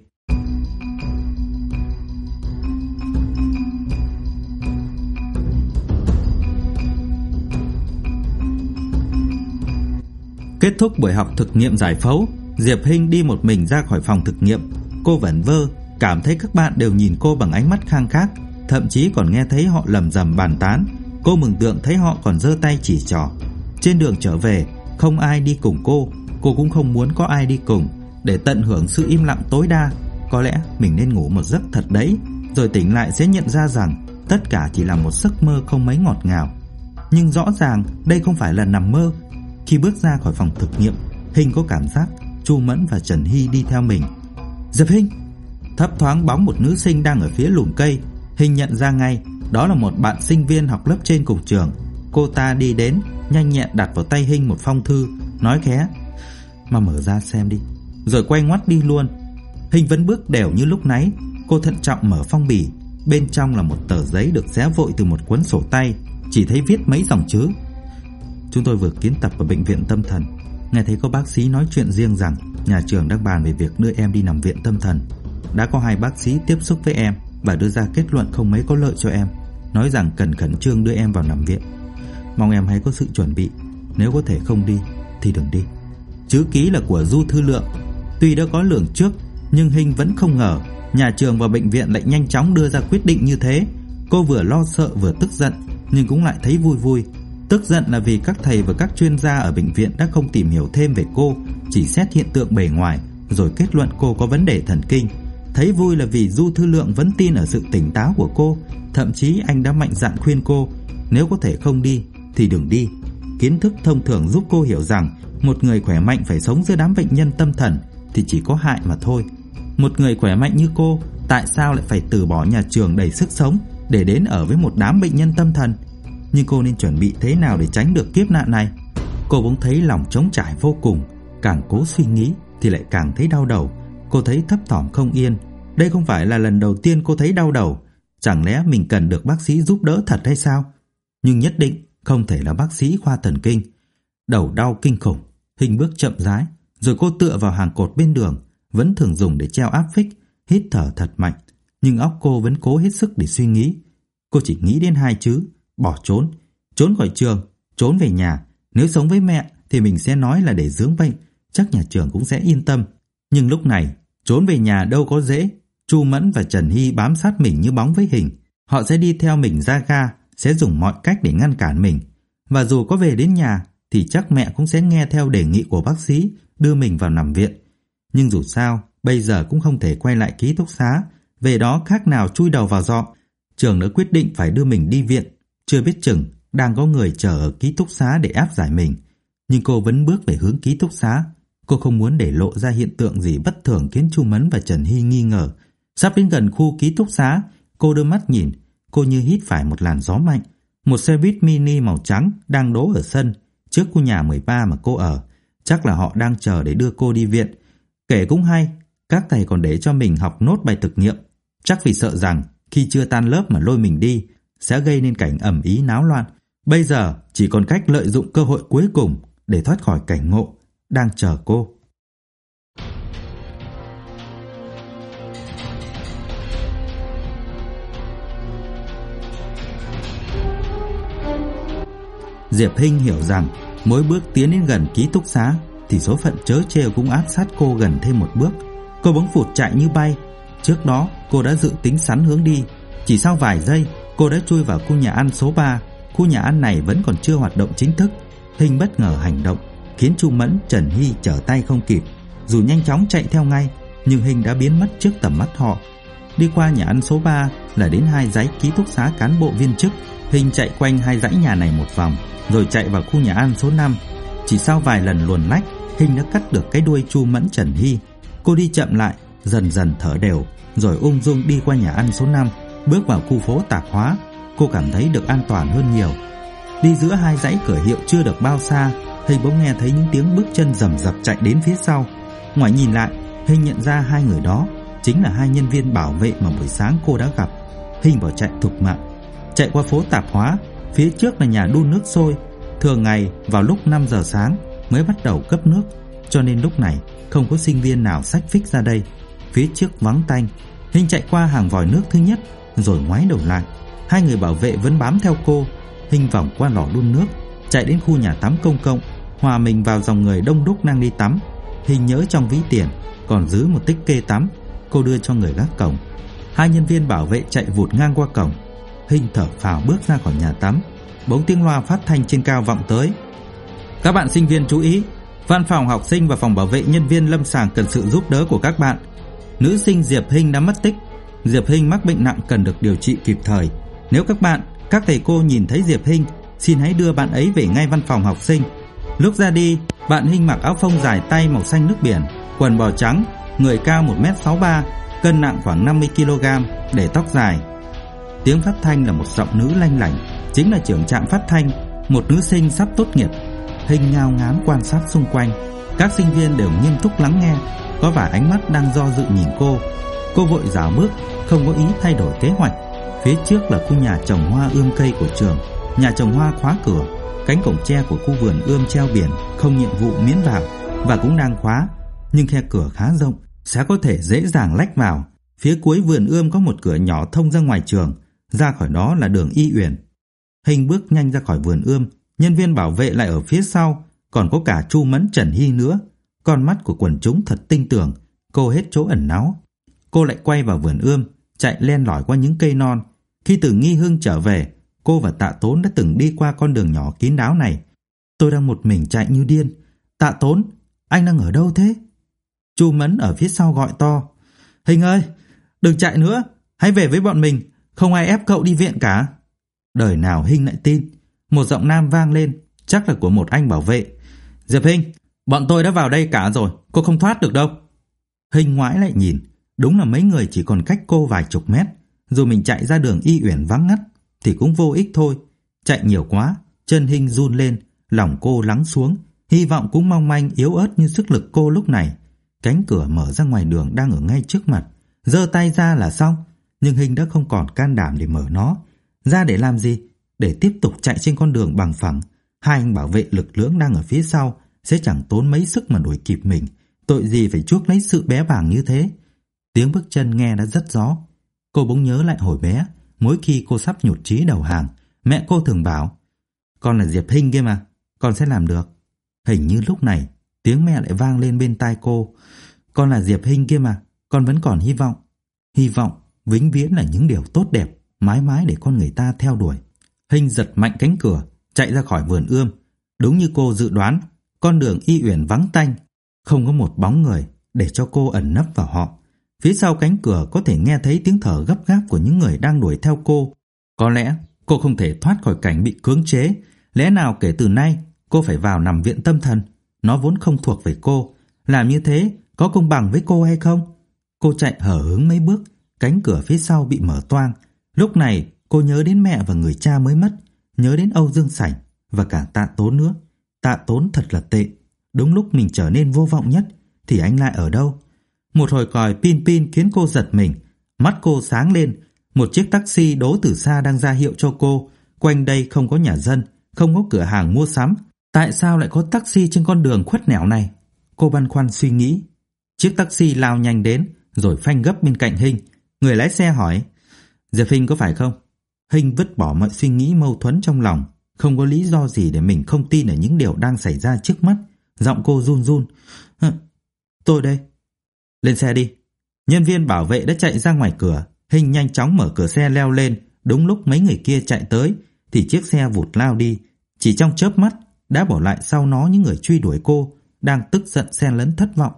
Kết thúc buổi học thực nghiệm giải phẫu, Diệp Hinh đi một mình ra khỏi phòng thực nghiệm. Cô vẩn vơ, cảm thấy các bạn đều nhìn cô bằng ánh mắt khang khác, thậm chí còn nghe thấy họ lầm rầm bàn tán. Cô mừng tượng thấy họ còn giơ tay chỉ trỏ. Trên đường trở về, không ai đi cùng cô cũng không muốn có ai đi cùng. Để tận hưởng sự im lặng tối đa, có lẽ mình nên ngủ một giấc thật đấy, rồi tỉnh lại sẽ nhận ra rằng tất cả chỉ là một giấc mơ không mấy ngọt ngào. Nhưng rõ ràng đây không phải là nằm mơ. Khi bước ra khỏi phòng thực nghiệm, Hinh có cảm giác Chu Mẫn và Trần Hy đi theo mình. "Diệp Hinh!" Thấp thoáng bóng một nữ sinh đang ở phía lùm cây. Hinh nhận ra ngay, đó là một bạn sinh viên học lớp trên cùng trường. Cô ta đi đến, nhanh nhẹn đặt vào tay Hinh một phong thư, nói khẽ: "Mà mở ra xem đi." Rồi quay ngoắt đi luôn. Hinh vẫn bước đều như lúc nãy. Cô thận trọng mở phong bì. Bên trong là một tờ giấy được xé vội từ một cuốn sổ tay, chỉ thấy viết mấy dòng chữ: "Chúng tôi vừa kiến tập ở bệnh viện tâm thần. Nghe thấy có bác sĩ nói chuyện riêng rằng nhà trường đang bàn về việc đưa em đi nằm viện tâm thần. Đã có 2 bác sĩ tiếp xúc với em và đưa ra kết luận không mấy có lợi cho em, nói rằng cần khẩn trương đưa em vào nằm viện. Mong em hãy có sự chuẩn bị. Nếu có thể không đi thì đừng đi. Chữ ký là của Du Thư Lượng. Tuy đã có lường trước, nhưng Hinh vẫn không ngờ nhà trường và bệnh viện lại nhanh chóng đưa ra quyết định như thế. Cô vừa lo sợ vừa tức giận, nhưng cũng lại thấy vui vui. Tức giận là vì các thầy và các chuyên gia ở bệnh viện đã không tìm hiểu thêm về cô, chỉ xét hiện tượng bề ngoài rồi kết luận cô có vấn đề thần kinh. Thấy vui là vì Du Thư Lượng vẫn tin ở sự tỉnh táo của cô. Thậm chí anh đã mạnh dạn khuyên cô, nếu có thể không đi thì đừng đi. Kiến thức thông thường giúp cô hiểu rằng một người khỏe mạnh phải sống giữa đám bệnh nhân tâm thần thì chỉ có hại mà thôi. Một người khỏe mạnh như cô tại sao lại phải từ bỏ nhà trường đầy sức sống để đến ở với một đám bệnh nhân tâm thần? Nhưng cô nên chuẩn bị thế nào để tránh được kiếp nạn này? Cô bỗng thấy lòng trống trải vô cùng. Càng cố suy nghĩ thì lại càng thấy đau đầu. Cô thấy thấp thỏm không yên. Đây không phải là lần đầu tiên cô thấy đau đầu. Chẳng lẽ mình cần được bác sĩ giúp đỡ thật hay sao? Nhưng nhất định không thể là bác sĩ khoa thần kinh. Đầu đau kinh khủng. Hinh bước chậm rãi, rồi cô tựa vào hàng cột bên đường, vẫn thường dùng để treo áp phích, hít thở thật mạnh. Nhưng óc cô vẫn cố hết sức để suy nghĩ. Cô chỉ nghĩ đến hai chữ: bỏ trốn. Trốn khỏi trường, trốn về nhà. Nếu sống với mẹ thì mình sẽ nói là để dưỡng bệnh, chắc nhà trường cũng sẽ yên tâm. Nhưng lúc này trốn về nhà đâu có dễ. Chu Mẫn và Trần Hy bám sát mình như bóng với hình. Họ sẽ đi theo mình ra ga, sẽ dùng mọi cách để ngăn cản mình. Và dù có về đến nhà thì chắc mẹ cũng sẽ nghe theo đề nghị của bác sĩ đưa mình vào nằm viện. Nhưng dù sao bây giờ cũng không thể quay lại ký túc xá, về đó khác nào chui đầu vào giọ. Trường đã quyết định phải đưa mình đi viện. Chưa biết chừng đang có người chờ ở ký túc xá để áp giải mình. Nhưng cô vẫn bước về hướng ký túc xá. Cô không muốn để lộ ra hiện tượng gì bất thường khiến Chu Mẫn và Trần Hy nghi ngờ. Sắp đến gần khu ký túc xá, cô đưa mắt nhìn. Cô như hít phải một làn gió mạnh. Một xe buýt mini màu trắng đang đỗ ở sân trước khu nhà 13 mà cô ở. Chắc là họ đang chờ để đưa cô đi viện. Kể cũng hay, các thầy còn để cho mình học nốt bài thực nghiệm. Chắc vì sợ rằng khi chưa tan lớp mà lôi mình đi sẽ gây nên cảnh ầm ĩ náo loạn. Bây giờ chỉ còn cách lợi dụng cơ hội cuối cùng để thoát khỏi cảnh ngộ đang chờ cô. Diệp Hinh hiểu rằng mỗi bước tiến đến gần ký túc xá thì số phận trớ trêu cũng áp sát cô gần thêm một bước. Cô bỗng phụt chạy như bay. Trước đó cô đã dự tính sẵn hướng đi. Chỉ sau vài giây cô đã chui vào khu nhà ăn số 3. Khu nhà ăn này vẫn còn chưa hoạt động chính thức. Hinh bất ngờ hành động khiến Chu Mẫn, Trần Hy trở tay không kịp. Dù nhanh chóng chạy theo ngay, nhưng Hinh đã biến mất trước tầm mắt họ. Đi qua nhà ăn số 3 là đến hai dãy ký túc xá cán bộ viên chức. Hinh chạy quanh hai dãy nhà này một vòng, rồi chạy vào khu nhà ăn số 5. Chỉ sau vài lần luồn lách, Hinh đã cắt được cái đuôi Chu Mẫn, Trần Hy. Cô đi chậm lại, dần dần thở đều, rồi ung dung đi qua nhà ăn số 5, bước vào khu phố tạp hóa. Cô cảm thấy được an toàn hơn nhiều. Đi giữa hai dãy cửa hiệu chưa được bao xa, Hinh bỗng nghe thấy những tiếng bước chân rầm rập chạy đến phía sau. Ngoảnh nhìn lại, Hinh nhận ra hai người đó chính là hai nhân viên bảo vệ mà buổi sáng cô đã gặp. Hinh bỏ chạy thục mạng. Chạy qua phố tạp hóa, phía trước là nhà đun nước sôi. Thường ngày vào lúc 5 giờ sáng mới bắt đầu cấp nước, cho nên lúc này không có sinh viên nào xách phích ra đây. Phía trước vắng tanh. Hinh chạy qua hàng vòi nước thứ nhất, rồi ngoái đầu lại. Hai người bảo vệ vẫn bám theo cô. Hinh vòng qua lò đun nước, chạy đến khu nhà tắm công cộng, hòa mình vào dòng người đông đúc đang đi tắm. Hinh nhớ trong ví tiền còn giữ một tích kê tắm. Cô đưa cho người gác cổng. Hai nhân viên bảo vệ chạy vụt ngang qua cổng. Hinh thở phào bước ra khỏi nhà tắm. Bỗng tiếng loa phát thanh trên cao vọng tới: "Các bạn sinh viên chú ý, văn phòng học sinh và phòng bảo vệ nhân viên lâm sàng cần sự giúp đỡ của các bạn. Nữ sinh Diệp Hinh đã mất tích. Diệp Hinh mắc bệnh nặng cần được điều trị kịp thời. Nếu các thầy cô nhìn thấy Diệp Hinh, xin hãy đưa bạn ấy về ngay văn phòng học sinh. Lúc ra đi, bạn Hinh mặc áo phông dài tay màu xanh nước biển, quần bò trắng, người cao 1m63, cân nặng khoảng 50 kg, để tóc dài." Tiếng phát thanh là một giọng nữ lanh lảnh, chính là trưởng trạm phát thanh, một nữ sinh sắp tốt nghiệp. Hinh ngao ngán quan sát xung quanh. Các sinh viên đều nghiêm túc lắng nghe, có vài ánh mắt đang do dự nhìn cô. Cô vội rảo bước, không có ý thay đổi kế hoạch. Phía trước là khu nhà trồng hoa ươm cây của trường. Nhà trồng hoa khóa cửa. Cánh cổng tre của khu vườn ươm treo biển không nhiệm vụ miễn vào và cũng đang khóa, nhưng khe cửa khá rộng, sẽ có thể dễ dàng lách vào. Phía cuối vườn ươm có một cửa nhỏ thông ra ngoài trường, ra khỏi đó là đường Y Uyển. Hinh bước nhanh ra khỏi vườn ươm, nhân viên bảo vệ lại ở phía sau. còn có cả Chu Mẫn, Trần Hy nữa. Con mắt của quần chúng thật tinh tường, cô hết chỗ ẩn náu. Cô lại quay vào vườn ươm, chạy len lỏi qua những cây non. Khi từ Nghi Hưng trở về, cô và Tạ Tốn đã từng đi qua con đường nhỏ kín đáo này. Tôi đang một mình chạy như điên. Tạ Tốn, anh đang ở đâu thế? Chu Mẫn ở phía sau gọi to. Hình ơi, đừng chạy nữa, hãy về với bọn mình, không ai ép cậu đi viện cả. Đời nào Hình lại tin. Một giọng nam vang lên, chắc là của một anh bảo vệ. Diệp Hình, bọn tôi đã vào đây cả rồi, cô không thoát được đâu. Hình ngoái lại nhìn, đúng là mấy người chỉ còn cách cô vài chục mét. Dù mình chạy ra đường Y Uyển vắng ngắt thì cũng vô ích thôi. Chạy nhiều quá, chân Hình run lên, lòng cô lắng xuống, hy vọng cũng mong manh yếu ớt như sức lực cô lúc này. Cánh cửa mở ra ngoài đường đang ở ngay trước mặt, giơ tay ra là xong, nhưng Hình đã không còn can đảm để mở nó. Ra để làm gì? Để tiếp tục chạy trên con đường bằng phẳng. Hai anh bảo vệ lực lưỡng đang ở phía sau sẽ chẳng tốn mấy sức mà đuổi kịp mình. Tội gì phải chuốc lấy sự bé bàng như thế. Tiếng bước chân nghe đã rất rõ. Cô bỗng nhớ lại hồi bé, mỗi khi cô sắp nhụt chí đầu hàng, mẹ cô thường bảo: con là Diệp Hình kia mà, con sẽ làm được. Hình như lúc này tiếng mẹ lại vang lên bên tai cô: con là Diệp Hình kia mà, con vẫn còn hy vọng. Hy vọng vĩnh viễn là những điều tốt đẹp, mãi mãi để con người ta theo đuổi. Hình giật mạnh cánh cửa, chạy ra khỏi vườn ươm. Đúng như cô dự đoán, con đường Y Uyển vắng tanh, không có một bóng người để cho cô ẩn nấp vào họ. Phía sau cánh cửa có thể nghe thấy tiếng thở gấp gáp của những người đang đuổi theo cô. Có lẽ cô không thể thoát khỏi cảnh bị cưỡng chế. Lẽ nào kể từ nay cô phải vào nằm viện tâm thần? Nó vốn không thuộc về cô. Làm như thế có công bằng với cô hay không? Cô chạy hở hứng mấy bước, cánh cửa phía sau bị mở toang. Lúc này cô nhớ đến mẹ và người cha mới mất, nhớ đến Âu Dương Sảnh và cả Tạ Tốn nữa. Tạ Tốn thật là tệ. Đúng lúc mình trở nên vô vọng nhất thì anh lại ở đâu? Một hồi còi pin pin khiến cô giật mình. Mắt cô sáng lên. Một chiếc taxi đỗ từ xa đang ra hiệu cho cô. Quanh đây không có nhà dân, không có cửa hàng mua sắm. Tại sao lại có taxi trên con đường khuất nẻo này? Cô băn khoăn suy nghĩ. Chiếc taxi lao nhanh đến rồi phanh gấp bên cạnh Hình. Người lái xe hỏi: Diệp Hình có phải không? Hình vứt bỏ mọi suy nghĩ mâu thuẫn trong lòng. Không có lý do gì để mình không tin ở những điều đang xảy ra trước mắt. Giọng cô run run. Tôi đây. Lên xe đi. Nhân viên bảo vệ đã chạy ra ngoài cửa. Hình nhanh chóng mở cửa xe leo lên. Đúng lúc mấy người kia chạy tới thì chiếc xe vụt lao đi. Chỉ trong chớp mắt đã bỏ lại sau nó những người truy đuổi cô, đang tức giận xen lẫn thất vọng.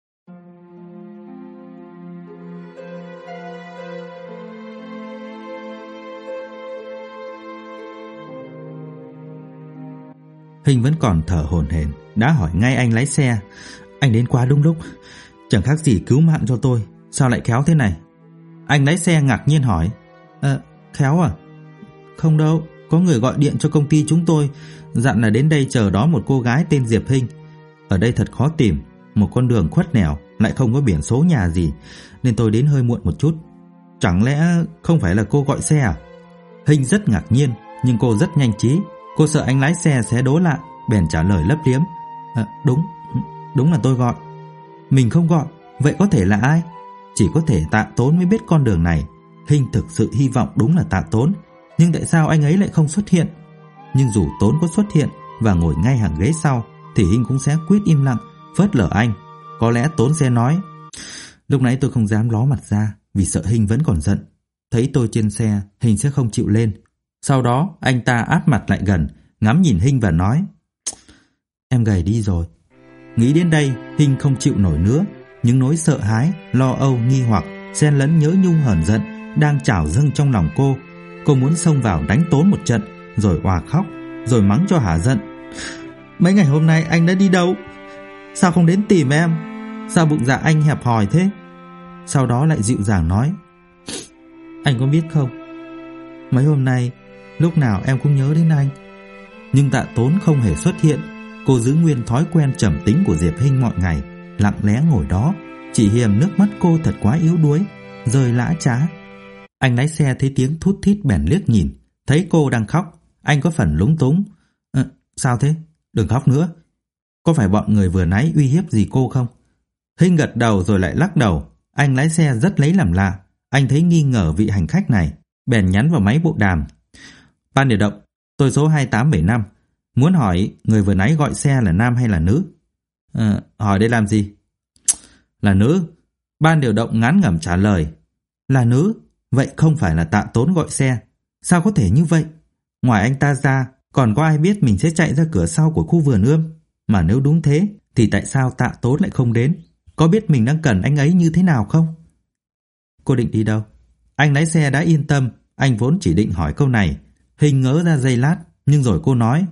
Hình vẫn còn thở hổn hển, đã hỏi ngay anh lái xe: anh đến quá đúng lúc, chẳng khác gì cứu mạng cho tôi, sao lại khéo thế này? Anh lái xe ngạc nhiên hỏi: khéo à? Không đâu, có người gọi điện cho công ty chúng tôi, dặn là đến đây chờ đó một cô gái tên Diệp Hình. Ở đây thật khó tìm, một con đường khuất nẻo, lại không có biển số nhà gì, nên tôi đến hơi muộn một chút. Chẳng lẽ không phải là cô gọi xe à? Hình rất ngạc nhiên, nhưng cô rất nhanh trí. Cô sợ anh lái xe sẽ đố lại, bèn trả lời lấp liếm: đúng là tôi gọi. Mình không gọi, vậy có thể là ai? Chỉ có thể Tạ Tốn mới biết con đường này. Hình thực sự hy vọng đúng là Tạ Tốn, nhưng tại sao anh ấy lại không xuất hiện? Nhưng dù Tốn có xuất hiện và ngồi ngay hàng ghế sau thì Hình cũng sẽ quyết im lặng, phớt lờ anh. Có lẽ Tốn sẽ nói: lúc nãy tôi không dám ló mặt ra vì sợ Hình vẫn còn giận. Thấy tôi trên xe, Hình sẽ không chịu lên. Sau đó anh ta áp mặt lại gần, ngắm nhìn Hình và nói: em gầy đi rồi. Nghĩ đến đây, Hình không chịu nổi nữa. Những nỗi sợ hãi, lo âu, nghi hoặc xen lẫn nhớ nhung hờn giận đang trào dâng trong lòng cô. Cô muốn xông vào đánh Tốn một trận, rồi òa khóc, rồi mắng cho hả giận: mấy ngày hôm nay anh đã đi đâu? Sao không đến tìm em? Sao bụng dạ anh hẹp hòi thế? Sau đó lại dịu dàng nói: anh có biết không, mấy hôm nay lúc nào em cũng nhớ đến anh. Nhưng Tạ Tốn không hề xuất hiện. Cô giữ nguyên thói quen trầm tính của Diệp Hình mọi ngày, lặng lẽ ngồi đó. Chỉ hiềm nước mắt cô thật quá yếu đuối, rơi lã chã. Anh lái xe thấy tiếng thút thít bèn liếc nhìn, thấy cô đang khóc, anh có phần lúng túng. Sao thế? Đừng khóc nữa. Có phải bọn người vừa nãy uy hiếp gì cô không? Hình gật đầu rồi lại lắc đầu. Anh lái xe rất lấy làm lạ. Anh thấy nghi ngờ vị hành khách này, bèn nhắn vào máy bộ đàm: ban điều động, tôi số 2875, Muốn hỏi người vừa nãy gọi xe là nam hay là nữ? Hỏi để làm gì? Là nữ. Ban điều động ngán ngẩm trả lời. Là nữ? Vậy không phải là Tạ Tốn gọi xe. Sao có thể như vậy? Ngoài anh ta ra, còn có ai biết mình sẽ chạy ra cửa sau của khu vườn ươm? Mà nếu đúng thế, thì tại sao Tạ Tốn lại không đến? Có biết mình đang cần anh ấy như thế nào không? Cô định đi đâu? Anh lái xe đã yên tâm, anh vốn chỉ định hỏi câu này. Hình ngỡ ra giây lát, nhưng rồi cô nói,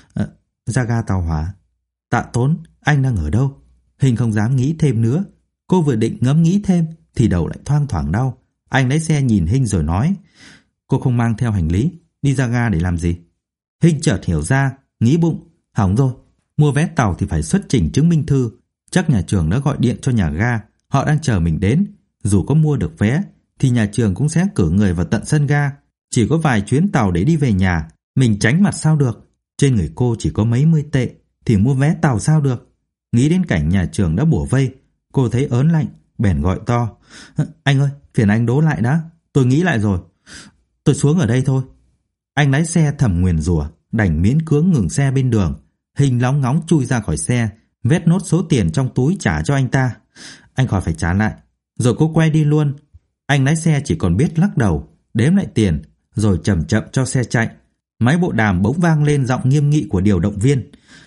ra ga tàu hỏa. Tạ Tốn, anh đang ở đâu? Hình không dám nghĩ thêm nữa. Cô vừa định ngẫm nghĩ thêm, thì đầu lại thoang thoảng đau. Anh lái xe nhìn Hình rồi nói, cô không mang theo hành lý, đi ra ga để làm gì? Hình chợt hiểu ra, nghĩ bụng, hỏng rồi, mua vé tàu thì phải xuất trình chứng minh thư. Chắc nhà trường đã gọi điện cho nhà ga, họ đang chờ mình đến. Dù có mua được vé, thì nhà trường cũng sẽ cử người vào tận sân ga. Chỉ có vài chuyến tàu để đi về nhà, mình tránh mặt sao được. Trên người cô chỉ có mấy mươi tệ, thì mua vé tàu sao được? Nghĩ đến cảnh nhà trường đã bủa vây, cô thấy ớn lạnh, bèn gọi to, anh ơi, phiền anh đố lại đã, tôi nghĩ lại rồi. Tôi xuống ở đây thôi. Anh lái xe thầm nguyền rủa, đành miễn cưỡng ngừng xe bên đường. Hình lóng ngóng chui ra khỏi xe, vét nốt số tiền trong túi trả cho anh ta. Anh khỏi phải trả lại. Rồi cô quay đi luôn. Anh lái xe chỉ còn biết lắc đầu, đếm lại tiền, rồi chậm chậm cho xe chạy. Máy bộ đàm bỗng vang lên giọng nghiêm nghị của điều động viên.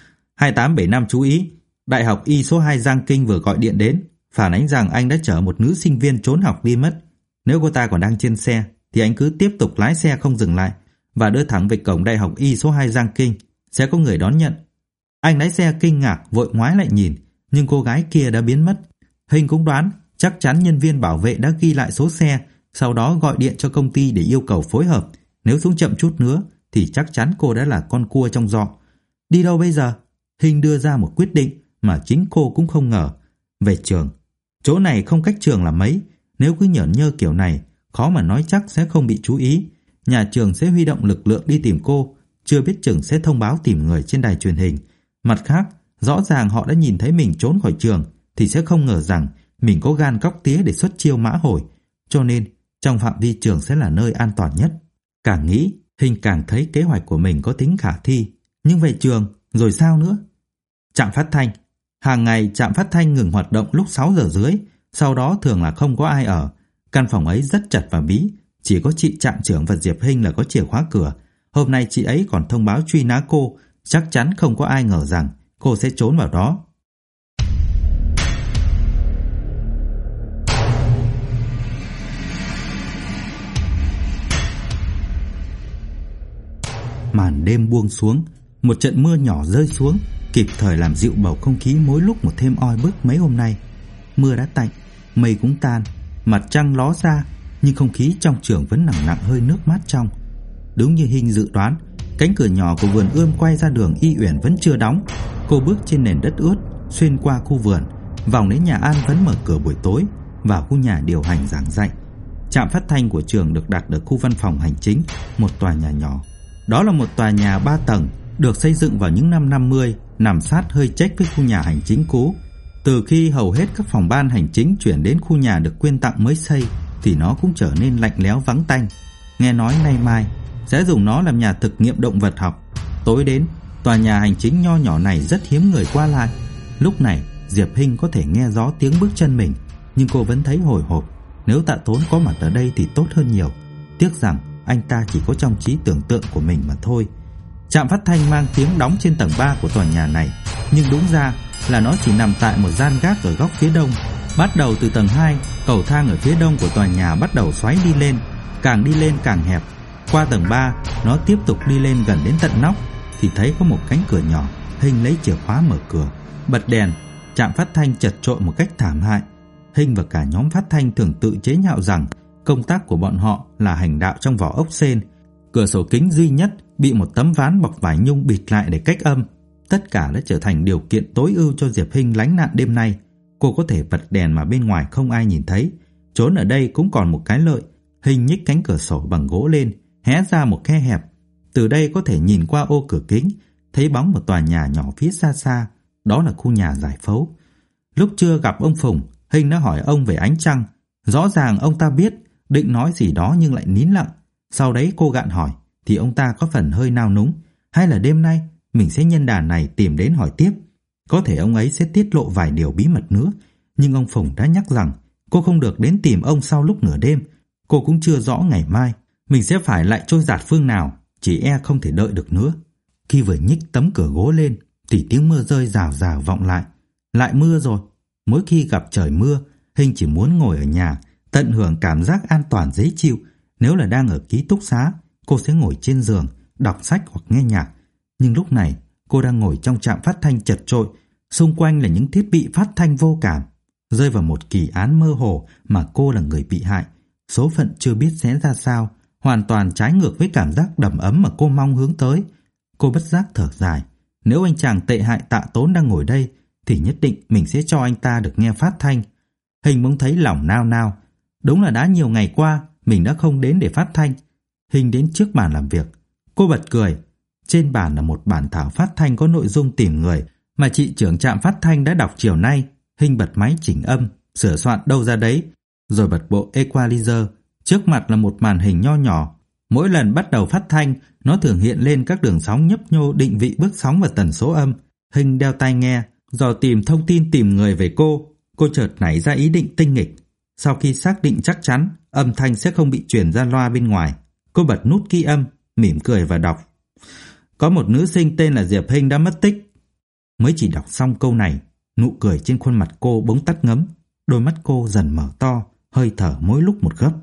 2875 chú ý, Đại học Y số 2 Giang Kinh vừa gọi điện đến, phản ánh rằng anh đã chở một nữ sinh viên trốn học đi mất. Nếu cô ta còn đang trên xe, thì anh cứ tiếp tục lái xe không dừng lại và đưa thẳng về cổng Đại học Y số 2 Giang Kinh, sẽ có người đón nhận. Anh lái xe kinh ngạc vội ngoái lại nhìn, nhưng cô gái kia đã biến mất. Hình cũng đoán chắc chắn nhân viên bảo vệ đã ghi lại số xe, sau đó gọi điện cho công ty để yêu cầu phối hợp. Nếu xuống chậm chút nữa thì chắc chắn cô đã là con cua trong giọ. Đi đâu bây giờ? Hình đưa ra một quyết định mà chính cô cũng không ngờ. Về trường. Chỗ này không cách trường là mấy. Nếu cứ nhởn nhơ kiểu này, khó mà nói chắc sẽ không bị chú ý. Nhà trường sẽ huy động lực lượng đi tìm cô, chưa biết chừng sẽ thông báo tìm người trên đài truyền hình. Mặt khác, rõ ràng họ đã nhìn thấy mình trốn khỏi trường thì sẽ không ngờ rằng mình có gan cóc tía để xuất chiêu mã hồi. Cho nên, trong phạm vi trường sẽ là nơi an toàn nhất. Càng nghĩ, Hình càng thấy kế hoạch của mình có tính khả thi. Nhưng về trường, rồi sao nữa? Trạm phát thanh. Hàng ngày trạm phát thanh ngừng hoạt động lúc 6 giờ rưỡi, sau đó thường là không có ai ở. Căn phòng ấy rất chật và bí, chỉ có chị trạm trưởng và Diệp Hinh là có chìa khóa cửa. Hôm nay chị ấy còn thông báo truy nã cô, chắc chắn không có ai ngờ rằng cô sẽ trốn vào đó. Màn đêm buông xuống, một trận mưa nhỏ rơi xuống, kịp thời làm dịu bầu không khí mỗi lúc một thêm oi bức mấy hôm nay. Mưa đã tạnh, mây cũng tan, mặt trăng ló ra, nhưng không khí trong trường vẫn nặng nặng hơi nước mát trong. Đúng như Hinh dự đoán, cánh cửa nhỏ của vườn ươm quay ra đường Y Uyển vẫn chưa đóng. Cô bước trên nền đất ướt, xuyên qua khu vườn, vòng đến nhà An vẫn mở cửa buổi tối, vào khu nhà điều hành giảng dạy. Trạm phát thanh của trường được đặt ở khu văn phòng hành chính, một tòa nhà nhỏ. Đó là một tòa nhà 3 tầng, được xây dựng vào những năm 50, nằm sát hơi chếch với khu nhà hành chính cũ. Từ khi hầu hết các phòng ban hành chính chuyển đến khu nhà được quyên tặng mới xây, thì nó cũng trở nên lạnh lẽo vắng tanh. Nghe nói nay mai sẽ dùng nó làm nhà thực nghiệm động vật học. Tối đến, tòa nhà hành chính nho nhỏ này rất hiếm người qua lại. Lúc này, Diệp Hinh có thể nghe rõ tiếng bước chân mình, nhưng cô vẫn thấy hồi hộp. Nếu Tạ Tốn có mặt ở đây thì tốt hơn nhiều. Tiếc rằng anh ta chỉ có trong trí tưởng tượng của mình mà thôi. Trạm phát thanh mang tiếng đóng trên tầng 3 của tòa nhà này, nhưng đúng ra là nó chỉ nằm tại một gian gác ở góc phía đông. Bắt đầu từ tầng 2, cầu thang ở phía đông của tòa nhà bắt đầu xoáy đi lên, càng đi lên càng hẹp. Qua tầng 3, nó tiếp tục đi lên gần đến tận nóc, thì thấy có một cánh cửa nhỏ. Hinh lấy chìa khóa mở cửa, bật đèn. Trạm phát thanh chật chội một cách thảm hại. Hinh và cả nhóm phát thanh thường tự chế nhạo rằng công tác của bọn họ là hành đạo trong vỏ ốc sên. Cửa sổ kính duy nhất bị một tấm ván bọc vải nhung bịt lại để cách âm. Tất cả đã trở thành điều kiện tối ưu cho Diệp Hinh lánh nạn đêm nay. Cô có thể bật đèn mà bên ngoài không ai nhìn thấy. Trốn ở đây cũng còn một cái lợi. Hinh nhích cánh cửa sổ bằng gỗ lên, hé ra một khe hẹp. Từ đây có thể nhìn qua ô cửa kính, thấy bóng một tòa nhà nhỏ phía xa xa. Đó là khu nhà giải phẫu. Lúc trưa gặp ông Phùng, Hinh đã hỏi ông về ánh trăng. Rõ ràng ông ta biết, định nói gì đó nhưng lại nín lặng. Sau đấy cô gạn hỏi, thì ông ta có phần hơi nao núng. Hay là đêm nay mình sẽ nhân đàn này tìm đến hỏi tiếp. Có thể ông ấy sẽ tiết lộ vài điều bí mật nữa, nhưng ông Phùng đã nhắc rằng cô không được đến tìm ông sau lúc nửa đêm. Cô cũng chưa rõ ngày mai mình sẽ phải lại trôi dạt phương nào, chỉ e không thể đợi được nữa. Khi vừa nhích tấm cửa gỗ lên thì tiếng mưa rơi rào rào vọng lại. Lại mưa rồi. Mỗi khi gặp trời mưa, Hinh chỉ muốn ngồi ở nhà, tận hưởng cảm giác an toàn dễ chịu. Nếu là đang ở ký túc xá, cô sẽ ngồi trên giường, đọc sách hoặc nghe nhạc. Nhưng lúc này, cô đang ngồi trong trạm phát thanh chật chội, xung quanh là những thiết bị phát thanh vô cảm. Rơi vào một kỳ án mơ hồ mà cô là người bị hại, số phận chưa biết sẽ ra sao, hoàn toàn trái ngược với cảm giác đầm ấm mà cô mong hướng tới. Cô bất giác thở dài. Nếu anh chàng tệ hại Tạ Tốn đang ngồi đây, thì nhất định mình sẽ cho anh ta được nghe phát thanh. Hinh bỗng thấy lòng nao nao. Đúng là đã nhiều ngày qua mình đã không đến để phát thanh. Hinh đến trước bàn làm việc. Cô bật cười. Trên bàn là một bản thảo phát thanh có nội dung tìm người mà chị trưởng trạm phát thanh đã đọc chiều nay. Hinh bật máy chỉnh âm, sửa soạn đâu ra đấy, rồi bật bộ equalizer. Trước mặt là một màn hình nho nhỏ. Mỗi lần bắt đầu phát thanh, nó thường hiện lên các đường sóng nhấp nhô định vị bước sóng và tần số âm. Hinh đeo tai nghe, dò tìm thông tin tìm người về cô. Cô chợt nảy ra ý định tinh nghịch. Sau khi xác định chắc chắn âm thanh sẽ không bị truyền ra loa bên ngoài, cô bật nút ghi âm, mỉm cười và đọc: có một nữ sinh tên là Diệp Hinh đã mất tích. Mới chỉ đọc xong câu này, nụ cười trên khuôn mặt cô bỗng tắt ngấm. Đôi mắt cô dần mở to, hơi thở mỗi lúc một gấp.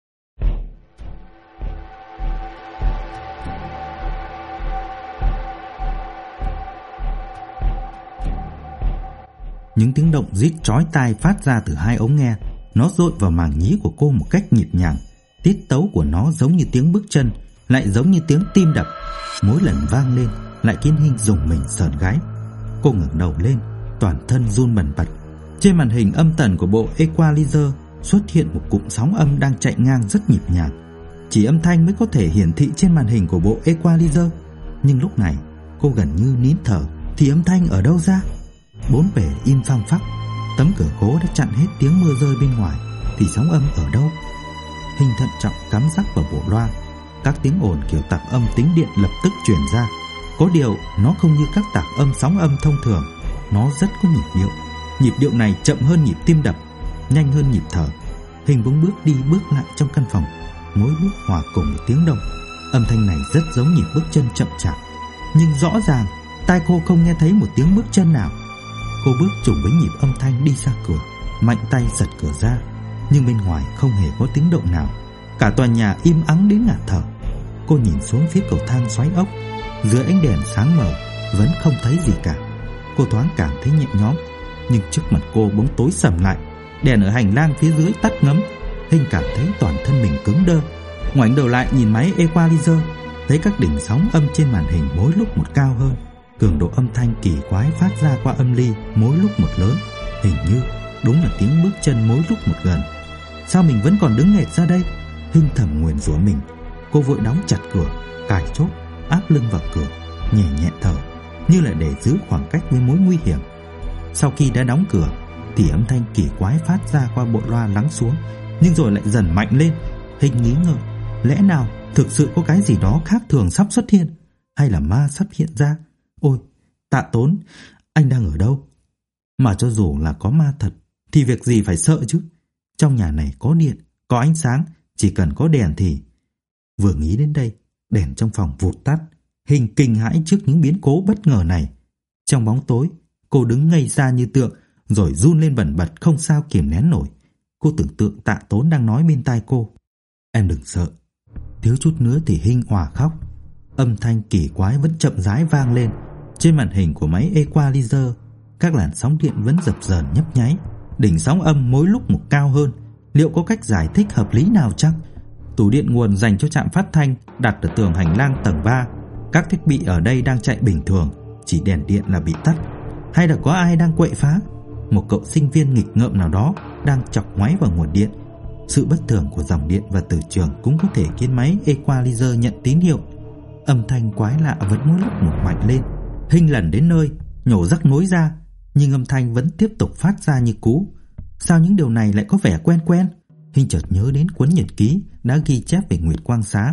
Những tiếng động rít chói tai phát ra từ hai ống nghe. Nó dội vào màng nhĩ của cô một cách nhịp nhàng. Tiết tấu của nó giống như tiếng bước chân, lại giống như tiếng tim đập. Mỗi lần vang lên lại khiến Hinh rùng mình sởn gáy. Cô ngẩng đầu lên, toàn thân run bần bật. Trên màn hình âm tần của bộ equalizer xuất hiện một cụm sóng âm đang chạy ngang rất nhịp nhàng. Chỉ âm thanh mới có thể hiển thị trên màn hình của bộ equalizer. Nhưng lúc này cô gần như nín thở. Thì âm thanh ở đâu ra? Bốn bề im phăng phắc. Tấm cửa gỗ đã chặn hết tiếng mưa rơi bên ngoài, thì sóng âm ở đâu? Hinh thận trọng cắm rắc vào bộ loa. Các tiếng ồn kiểu tạp âm tính điện lập tức truyền ra. Có điều nó không như các tạp âm sóng âm thông thường. Nó rất có nhịp điệu. Nhịp điệu này chậm hơn nhịp tim đập, nhanh hơn nhịp thở. Hinh bỗng bước đi bước lại trong căn phòng. Mỗi bước hòa cùng một tiếng động. Âm thanh này rất giống nhịp bước chân chậm chạp, nhưng rõ ràng tai cô không nghe thấy một tiếng bước chân nào. Cô bước trùng với nhịp âm thanh đi ra cửa, mạnh tay giật cửa ra. Nhưng bên ngoài không hề có tiếng động nào. Cả tòa nhà im ắng đến ngạt thở. Cô nhìn xuống phía cầu thang xoáy ốc. Dưới ánh đèn sáng mờ vẫn không thấy gì cả. Cô thoáng cảm thấy nhẹ nhõm. Nhưng trước mặt cô bỗng tối sầm lại. Đèn ở hành lang phía dưới tắt ngấm. Hinh cảm thấy toàn thân mình cứng đơ. Ngoảnh đầu lại nhìn máy equalizer, thấy các đỉnh sóng âm trên màn hình mỗi lúc một cao hơn. Cường độ âm thanh kỳ quái phát ra qua âm ly mỗi lúc một lớn. Hình như đúng là tiếng bước chân mỗi lúc một gần. Sao mình vẫn còn đứng nghẹt ra đây? Hinh thầm nguyền rủa mình. Cô vội đóng chặt cửa, cài chốt, áp lưng vào cửa, nhẹ nhẹ thở, như là để giữ khoảng cách với mối nguy hiểm. Sau khi đã đóng cửa thì âm thanh kỳ quái phát ra qua bộ loa lắng xuống, nhưng rồi lại dần mạnh lên. Hinh nghĩ ngợi, lẽ nào thực sự có cái gì đó khác thường sắp xuất hiện, hay là ma sắp hiện ra? Ôi, Tạ Tốn, anh đang ở đâu? Mà cho dù là có ma thật thì việc gì phải sợ chứ? Trong nhà này có điện, có ánh sáng, chỉ cần có đèn thì... Vừa nghĩ đến đây, đèn trong phòng vụt tắt. Hinh kinh hãi trước những biến cố bất ngờ này. Trong bóng tối, cô đứng ngây ra như tượng, rồi run lên bần bật không sao kìm nén nổi. Cô tưởng tượng Tạ Tốn đang nói bên tai cô: em đừng sợ. Thiếu chút nữa thì Hinh òa khóc. Âm thanh kỳ quái vẫn chậm rãi vang lên. Trên màn hình của máy equalizer, các làn sóng điện vẫn dập dờn nhấp nháy. Đỉnh sóng âm mỗi lúc một cao hơn. Liệu có cách giải thích hợp lý nào chăng? Tủ điện nguồn dành cho trạm phát thanh đặt ở tường hành lang tầng 3. Các thiết bị ở đây đang chạy bình thường, chỉ đèn điện là bị tắt. Hay là có ai đang quậy phá? Một cậu sinh viên nghịch ngợm nào đó đang chọc ngoáy vào nguồn điện. Sự bất thường của dòng điện và từ trường cũng có thể khiến máy equalizer nhận tín hiệu. Âm thanh quái lạ vẫn mỗi lúc một mạnh lên. Hinh lần đến nơi, nhổ rắc nối ra, nhưng âm thanh vẫn tiếp tục phát ra như cũ. Sao những điều này lại có vẻ quen quen? Hinh chợt nhớ đến cuốn nhật ký đã ghi chép về Nguyệt Quang Xá.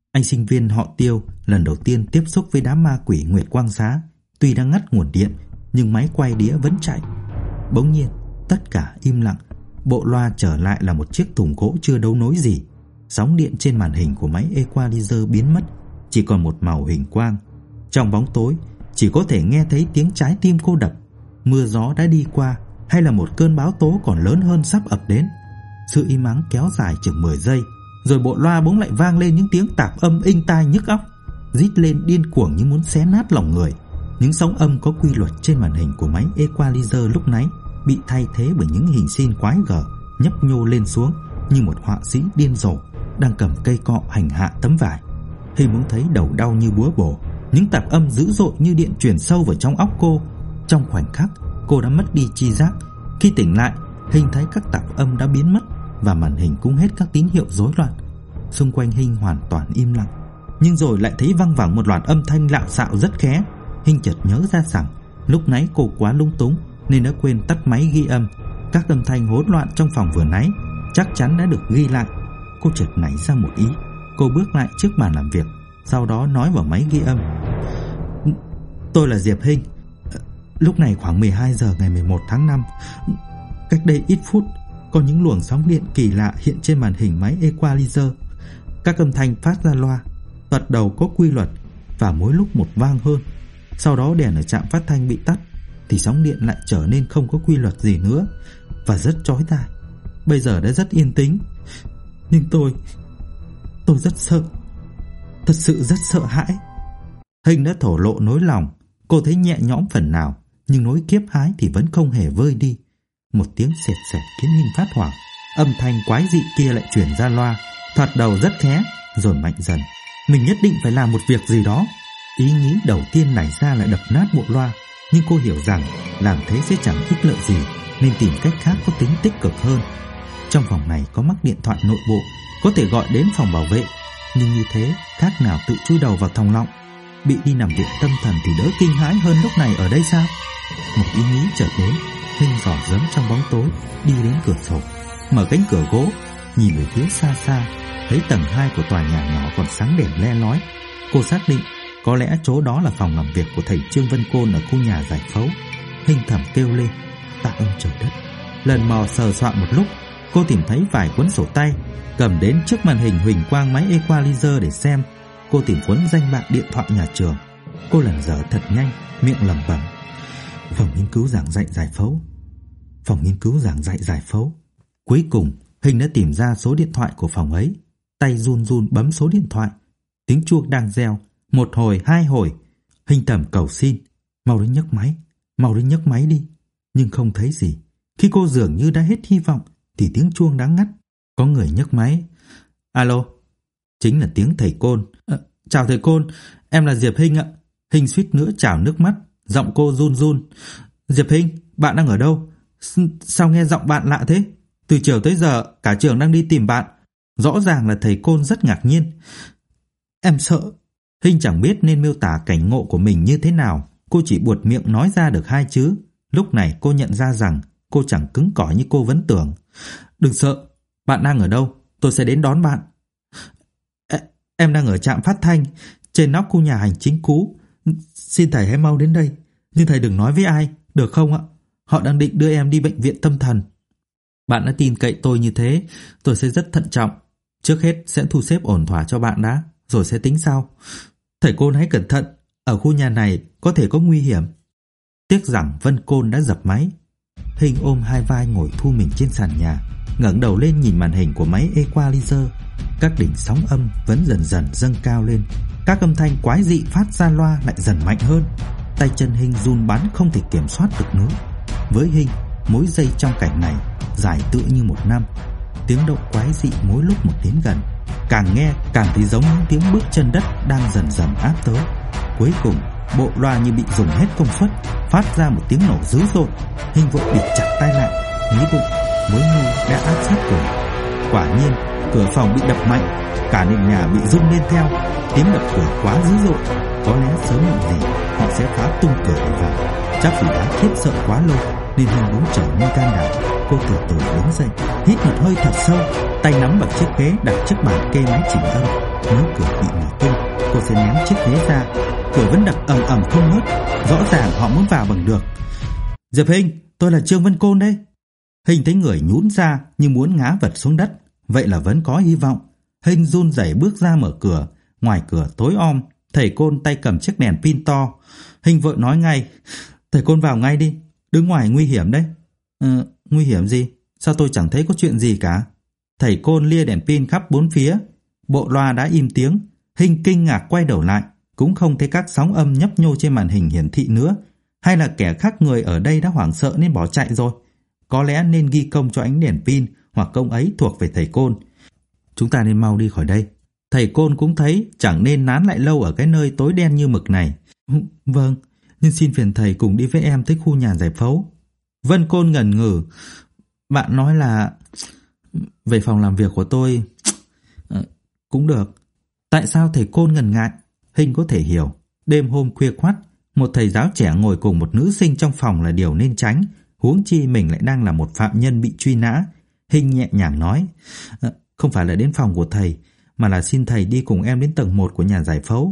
Anh sinh viên họ Tiêu lần đầu tiên tiếp xúc với đám ma quỷ Nguyệt Quang Xá. Tuy đang ngắt nguồn điện nhưng máy quay đĩa vẫn chạy. Bỗng nhiên tất cả im lặng. Bộ loa trở lại là một chiếc thùng gỗ chưa đấu nối gì. Sóng điện trên màn hình của máy equalizer biến mất, chỉ còn một màu huỳnh quang. Trong bóng tối chỉ có thể nghe thấy tiếng trái tim cô đập. Mưa gió đã đi qua hay là một cơn bão tố còn lớn hơn sắp ập đến? Sự im ắng kéo dài chừng 10 giây, rồi bộ loa bỗng lại vang lên những tiếng tạp âm inh tai nhức óc, rít lên điên cuồng như muốn xé nát lòng người. Những sóng âm có quy luật trên màn hình của máy equalizer lúc nãy bị thay thế bởi những hình sin quái gở nhấp nhô lên xuống như một họa sĩ điên rồ đang cầm cây cọ hành hạ tấm vải. Hình muốn thấy đầu đau như búa bổ. Những tạp âm dữ dội như điện truyền sâu vào trong óc cô. Trong khoảnh khắc cô đã mất đi tri giác. Khi tỉnh lại, Hình thấy các tạp âm đã biến mất và màn hình cũng hết các tín hiệu rối loạn. Xung quanh Hình hoàn toàn im lặng, nhưng rồi lại thấy văng vẳng một loạt âm thanh lạo xạo rất khé. Hình chợt nhớ ra rằng lúc nãy cô quá lung túng nên đã quên tắt máy ghi âm. Các âm thanh hỗn loạn trong phòng vừa nãy chắc chắn đã được ghi lại. Cô chợt nảy ra một ý. Cô bước lại trước bàn làm việc, sau đó nói vào máy ghi âm: "Tôi là Diệp Hinh. Lúc này khoảng 12 giờ ngày 11 tháng 5. Cách đây ít phút, có những luồng sóng điện kỳ lạ hiện trên màn hình máy equalizer. Các âm thanh phát ra loa, thoạt đầu có quy luật và mỗi lúc một vang hơn. Sau đó đèn ở trạm phát thanh bị tắt thì sóng điện lại trở nên không có quy luật gì nữa và rất chói tai. Bây giờ đã rất yên tĩnh, nhưng tôi rất sợ, thật sự rất sợ hãi." Hình đã thổ lộ nỗi lòng. Cô thấy nhẹ nhõm phần nào, nhưng nỗi kiếp hái thì vẫn không hề vơi đi. Một tiếng sệt sệt khiến Hình phát hoảng. Âm thanh quái dị kia lại truyền ra loa, thoạt đầu rất khẽ rồi mạnh dần. Mình nhất định phải làm một việc gì đó. Ý nghĩ đầu tiên nảy ra là đập nát bộ loa, nhưng cô hiểu rằng làm thế sẽ chẳng ích lợi gì, nên tìm cách khác có tính tích cực hơn. Trong phòng này có mắc điện thoại nội bộ, có thể gọi đến phòng bảo vệ, nhưng như thế khác nào tự chui đầu vào thòng lọng. Bị đi nằm viện tâm thần thì đỡ kinh hãi hơn lúc này ở đây sao? Một ý nghĩ chợt đến. Hình dò dẫm trong bóng tối đi đến cửa sổ, mở cánh cửa gỗ, nhìn về phía xa xa, thấy tầng 2 của tòa nhà nhỏ còn sáng đèn le lói. Cô xác định có lẽ chỗ đó là phòng làm việc của thầy Trương Vân Côn ở khu nhà giải phẫu. Hình thầm kêu lên: "Tạ ơn trời đất." Lần mò sờ soạn một lúc, cô tìm thấy vài cuốn sổ tay, cầm đến trước màn hình huỳnh quang máy equalizer để xem. Cô tìm cuốn danh bạ điện thoại nhà trường. Cô lần dở thật nhanh, miệng lẩm bẩm: "Phòng nghiên cứu giảng dạy giải phẫu, phòng nghiên cứu giảng dạy giải phẫu." Cuối cùng Hình đã tìm ra số điện thoại của phòng ấy. Tay run run bấm số điện thoại. Tiếng chuông đang reo, một hồi, hai hồi. Hình thầm cầu xin: "Mau đến nhấc máy, mau đến nhấc máy đi." Nhưng không thấy gì. Khi cô dường như đã hết hy vọng thì tiếng chuông đã ngắt. Có người nhấc máy. "Alo." Chính là tiếng thầy Côn. "Chào thầy Côn, em là Diệp Hinh ạ." Hình suýt nữa trào nước mắt, giọng cô run run. "Diệp Hinh, bạn đang ở đâu? Sao nghe giọng bạn lạ thế? Từ chiều tới giờ cả trường đang đi tìm bạn." Rõ ràng là thầy Côn rất ngạc nhiên. "Em sợ." Hình chẳng biết nên miêu tả cảnh ngộ của mình như thế nào. Cô chỉ buột miệng nói ra được 2 chữ. Lúc này cô nhận ra rằng cô chẳng cứng cỏi như cô vẫn tưởng. "Đừng sợ, bạn đang ở đâu? Tôi sẽ đến đón bạn." Em đang ở trạm phát thanh, trên nóc khu nhà hành chính cũ. Xin thầy hãy mau đến đây, nhưng thầy đừng nói với ai, được không ạ? Họ đang định đưa em đi bệnh viện tâm thần." "Bạn đã tin cậy tôi như thế, tôi sẽ rất thận trọng. Trước hết sẽ thu xếp ổn thỏa cho bạn đã, rồi sẽ tính sau. Thầy Côn hãy cẩn thận, ở khu nhà này có thể có nguy hiểm." Tiếc rằng Vân Côn đã dập máy. Hình ôm hai vai ngồi thu mình trên sàn nhà, ngẩng đầu lên nhìn màn hình của máy equalizer. Các đỉnh sóng âm vẫn dần dần dâng cao lên. Các âm thanh quái dị phát ra loa lại dần mạnh hơn. Tay chân Hình run bắn không thể kiểm soát được nữa. Với Hình, mỗi giây trong cảnh này dài tựa như một năm. Tiếng động quái dị mỗi lúc một đến gần, càng nghe càng thấy giống những tiếng bước chân đất đang dần dần áp tới. Cuối cùng, bộ loa như bị dùng hết công suất, phát ra một tiếng nổ dữ dội. Hình vội bịt chặt tai lại, nghĩ bụng mối nguy đã áp sát rồi. Quả nhiên, cửa phòng bị đập mạnh, cả nền nhà bị rung lên theo. Tiếng đập cửa quá dữ dội, Có lẽ sớm muộn gì họ sẽ phá tung cửa để vào. Chắc vì đã khiếp sợ quá lâu nên Hinh muốn trở nên can đảm. Cô từ từ đứng dậy, hít một hơi thật sâu, tay nắm vào chiếc ghế đặt trước bàn kê máy chỉnh âm. Nếu cửa bị mở tung, cô sẽ ném chiếc ghế ra. Cửa vẫn đập ầm ầm không ngớt, rõ ràng họ muốn vào bằng được. Diệp Hinh, tôi là Trương Vân Côn đây. Hinh thấy người nhũn ra như muốn ngã vật xuống đất. Vậy là vẫn có hy vọng. Hinh run rẩy bước ra mở cửa. Ngoài cửa tối om, thầy Côn tay cầm chiếc đèn pin to. Hinh vội nói ngay: Thầy Côn vào ngay đi, đứng ngoài nguy hiểm đấy. Nguy hiểm gì? Sao tôi chẳng thấy có chuyện gì cả? Thầy Côn lia đèn pin khắp bốn phía. Bộ loa đã im tiếng. Hinh kinh ngạc quay đầu lại, cũng không thấy các sóng âm nhấp nhô trên màn hình hiển thị nữa. Hay là kẻ khác người ở đây đã hoảng sợ nên bỏ chạy rồi? Có lẽ nên ghi công cho ánh đèn pin, hoặc công ấy thuộc về thầy Côn. Chúng ta nên mau đi khỏi đây. Thầy Côn cũng thấy chẳng nên nán lại lâu ở cái nơi tối đen như mực này. Vâng, nhưng xin phiền thầy cùng đi với em tới khu nhà giải phẫu. Vân Côn ngần ngừ. Bạn nói là về phòng làm việc của tôi. Cũng được. Tại sao thầy Côn ngần ngại? Hinh có thể hiểu. Đêm hôm khuya khoắt, một thầy giáo trẻ ngồi cùng một nữ sinh trong phòng là điều nên tránh. Huống chi mình lại đang là một phạm nhân bị truy nã. Hinh nhẹ nhàng nói: Không phải là đến phòng của thầy, mà là xin thầy đi cùng em đến tầng 1 của nhà giải phẫu.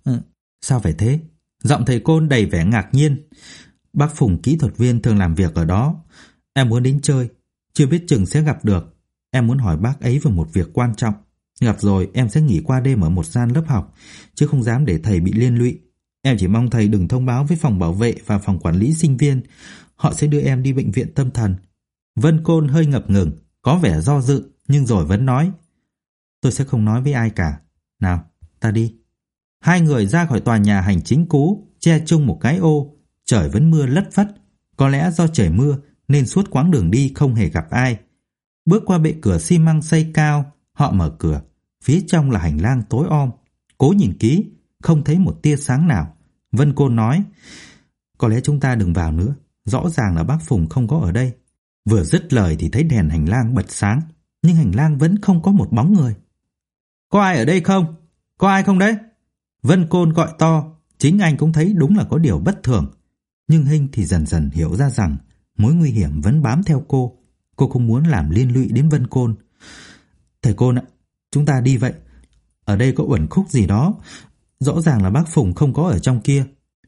Sao phải thế? Giọng thầy Côn đầy vẻ ngạc nhiên. Bác Phùng kỹ thuật viên thường làm việc ở đó. Em muốn đến chơi, chưa biết chừng sẽ gặp được. Em muốn hỏi bác ấy về một việc quan trọng. Gặp rồi em sẽ nghỉ qua đêm ở một gian lớp học, chứ không dám để thầy bị liên lụy. Em chỉ mong thầy đừng thông báo với phòng bảo vệ và phòng quản lý sinh viên. Họ sẽ đưa em đi bệnh viện tâm thần. Vân Côn hơi ngập ngừng, có vẻ do dự, nhưng rồi vẫn nói: Tôi sẽ không nói với ai cả. Nào, ta đi. Hai người ra khỏi tòa nhà hành chính cũ, che chung một cái ô. Trời vẫn mưa lất phất. Có lẽ do trời mưa nên suốt quãng đường đi không hề gặp ai. Bước qua bệ cửa xi măng xây cao, họ mở cửa. Phía trong là hành lang tối om. Cố nhìn kỹ, không thấy một tia sáng nào. Vân Côn nói: Có lẽ chúng ta đừng vào nữa. Rõ ràng là bác Phùng không có ở đây. Vừa dứt lời thì thấy đèn hành lang bật sáng, nhưng hành lang vẫn không có một bóng người. Có ai ở đây không? Có ai không đấy? Vân Côn gọi to. Chính anh cũng thấy đúng là có điều bất thường. Nhưng Hinh thì dần dần hiểu ra rằng mối nguy hiểm vẫn bám theo cô. Cô không muốn làm liên lụy đến Vân Côn. Thầy Côn ạ, chúng ta đi vậy. Ở đây có uẩn khúc gì đó. Rõ ràng là bác Phùng không có ở trong kia.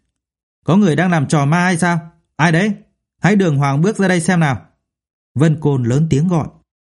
Có người đang làm trò ma hay sao? Ai đấy? Hãy đường hoàng bước ra đây xem nào. Vân Côn lớn tiếng gọi.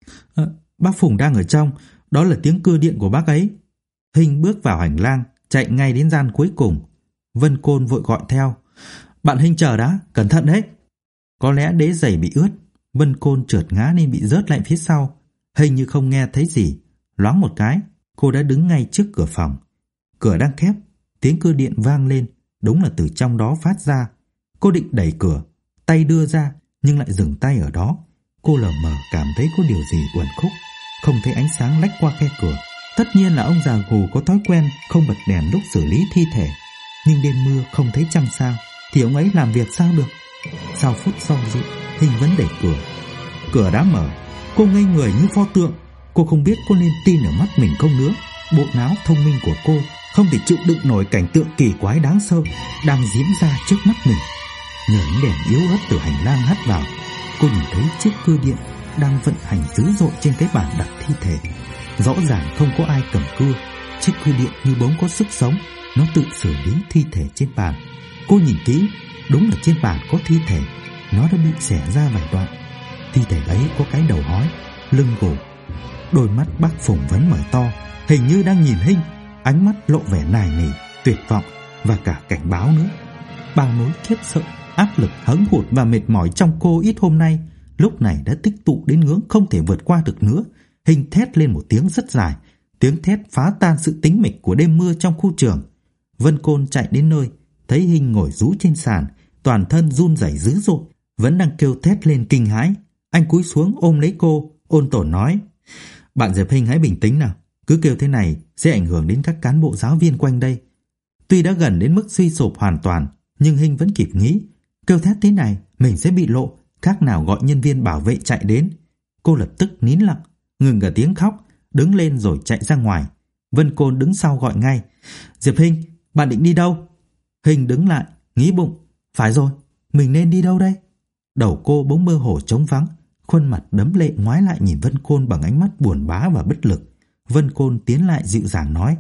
Bác Phùng đang ở trong. Đó là tiếng cưa điện của bác ấy. Hinh bước vào hành lang, chạy ngay đến gian cuối cùng. Vân Côn vội gọi theo. Bạn Hinh chờ đã, cẩn thận đấy. Có lẽ đế giày bị ướt. Vân Côn trượt ngã nên bị rớt lại phía sau. Hình như không nghe thấy gì. Loáng một cái, cô đã đứng ngay trước cửa phòng. Cửa đang khép, tiếng cưa điện vang lên. Đúng là từ trong đó phát ra. Cô định đẩy cửa, tay đưa ra, nhưng lại dừng tay ở đó. Cô lờ mờ cảm thấy có điều gì uẩn khúc. Không thấy ánh sáng lách qua khe cửa. Tất nhiên là ông già gù có thói quen không bật đèn lúc xử lý thi thể. Nhưng đêm mưa không thấy trăng sao, thì ông ấy làm việc sao được? Sau phút do dự, Hinh vẫn đẩy cửa. Cửa đã mở. Cô ngây người như pho tượng. Cô không biết có nên tin ở mắt mình không nữa. Bộ não thông minh của cô không thể chịu đựng nổi cảnh tượng kỳ quái đáng sợ đang diễn ra trước mắt mình. Nhờ ánh đèn yếu ớt từ hành lang hắt vào, cô nhìn thấy chiếc cưa điện đang vận hành dữ dội trên cái bàn đặt thi thể. Rõ ràng không có ai cầm cưa. Chiếc cưa điện như bỗng có sức sống. Nó tự xử lý thi thể trên bàn. Cô nhìn kỹ, đúng là trên bàn có thi thể. Nó đã bị xẻ ra vài đoạn. Thi thể ấy có cái đầu hói, lưng gù. Đôi mắt bác Phùng vẫn mở to, hình như đang nhìn Hinh. Ánh mắt lộ vẻ nài nỉ, tuyệt vọng và cả cảnh báo nữa. Bao nỗi khiếp sợ, áp lực, hững hụt và mệt mỏi trong cô ít hôm nay lúc này đã tích tụ đến ngưỡng không thể vượt qua được nữa. Hinh thét lên một tiếng rất dài. Tiếng thét phá tan sự tĩnh mịch của đêm mưa trong khu trường. Vân Côn chạy đến nơi, thấy Hinh ngồi rũ trên sàn, toàn thân run rẩy dữ dội, vẫn đang kêu thét lên kinh hãi. Anh cúi xuống ôm lấy cô, ôn tồn nói: Bạn Diệp Hinh hãy bình tĩnh nào. Cứ kêu thế này sẽ ảnh hưởng đến các cán bộ giáo viên quanh đây. Tuy đã gần đến mức suy sụp hoàn toàn, nhưng Hinh vẫn kịp nghĩ, kêu thét thế này mình sẽ bị lộ, khác nào gọi nhân viên bảo vệ chạy đến. Cô lập tức nín lặng, ngừng cả tiếng khóc, đứng lên rồi chạy ra ngoài. Vân Côn đứng sau gọi ngay: Diệp Hinh, bạn định đi đâu? Hình đứng lại, nghĩ bụng, phải rồi, mình nên đi đâu đây? Đầu cô bỗng mơ hồ trống vắng, khuôn mặt đẫm lệ ngoái lại nhìn Vân Côn bằng ánh mắt buồn bã và bất lực. Vân Côn tiến lại dịu dàng nói: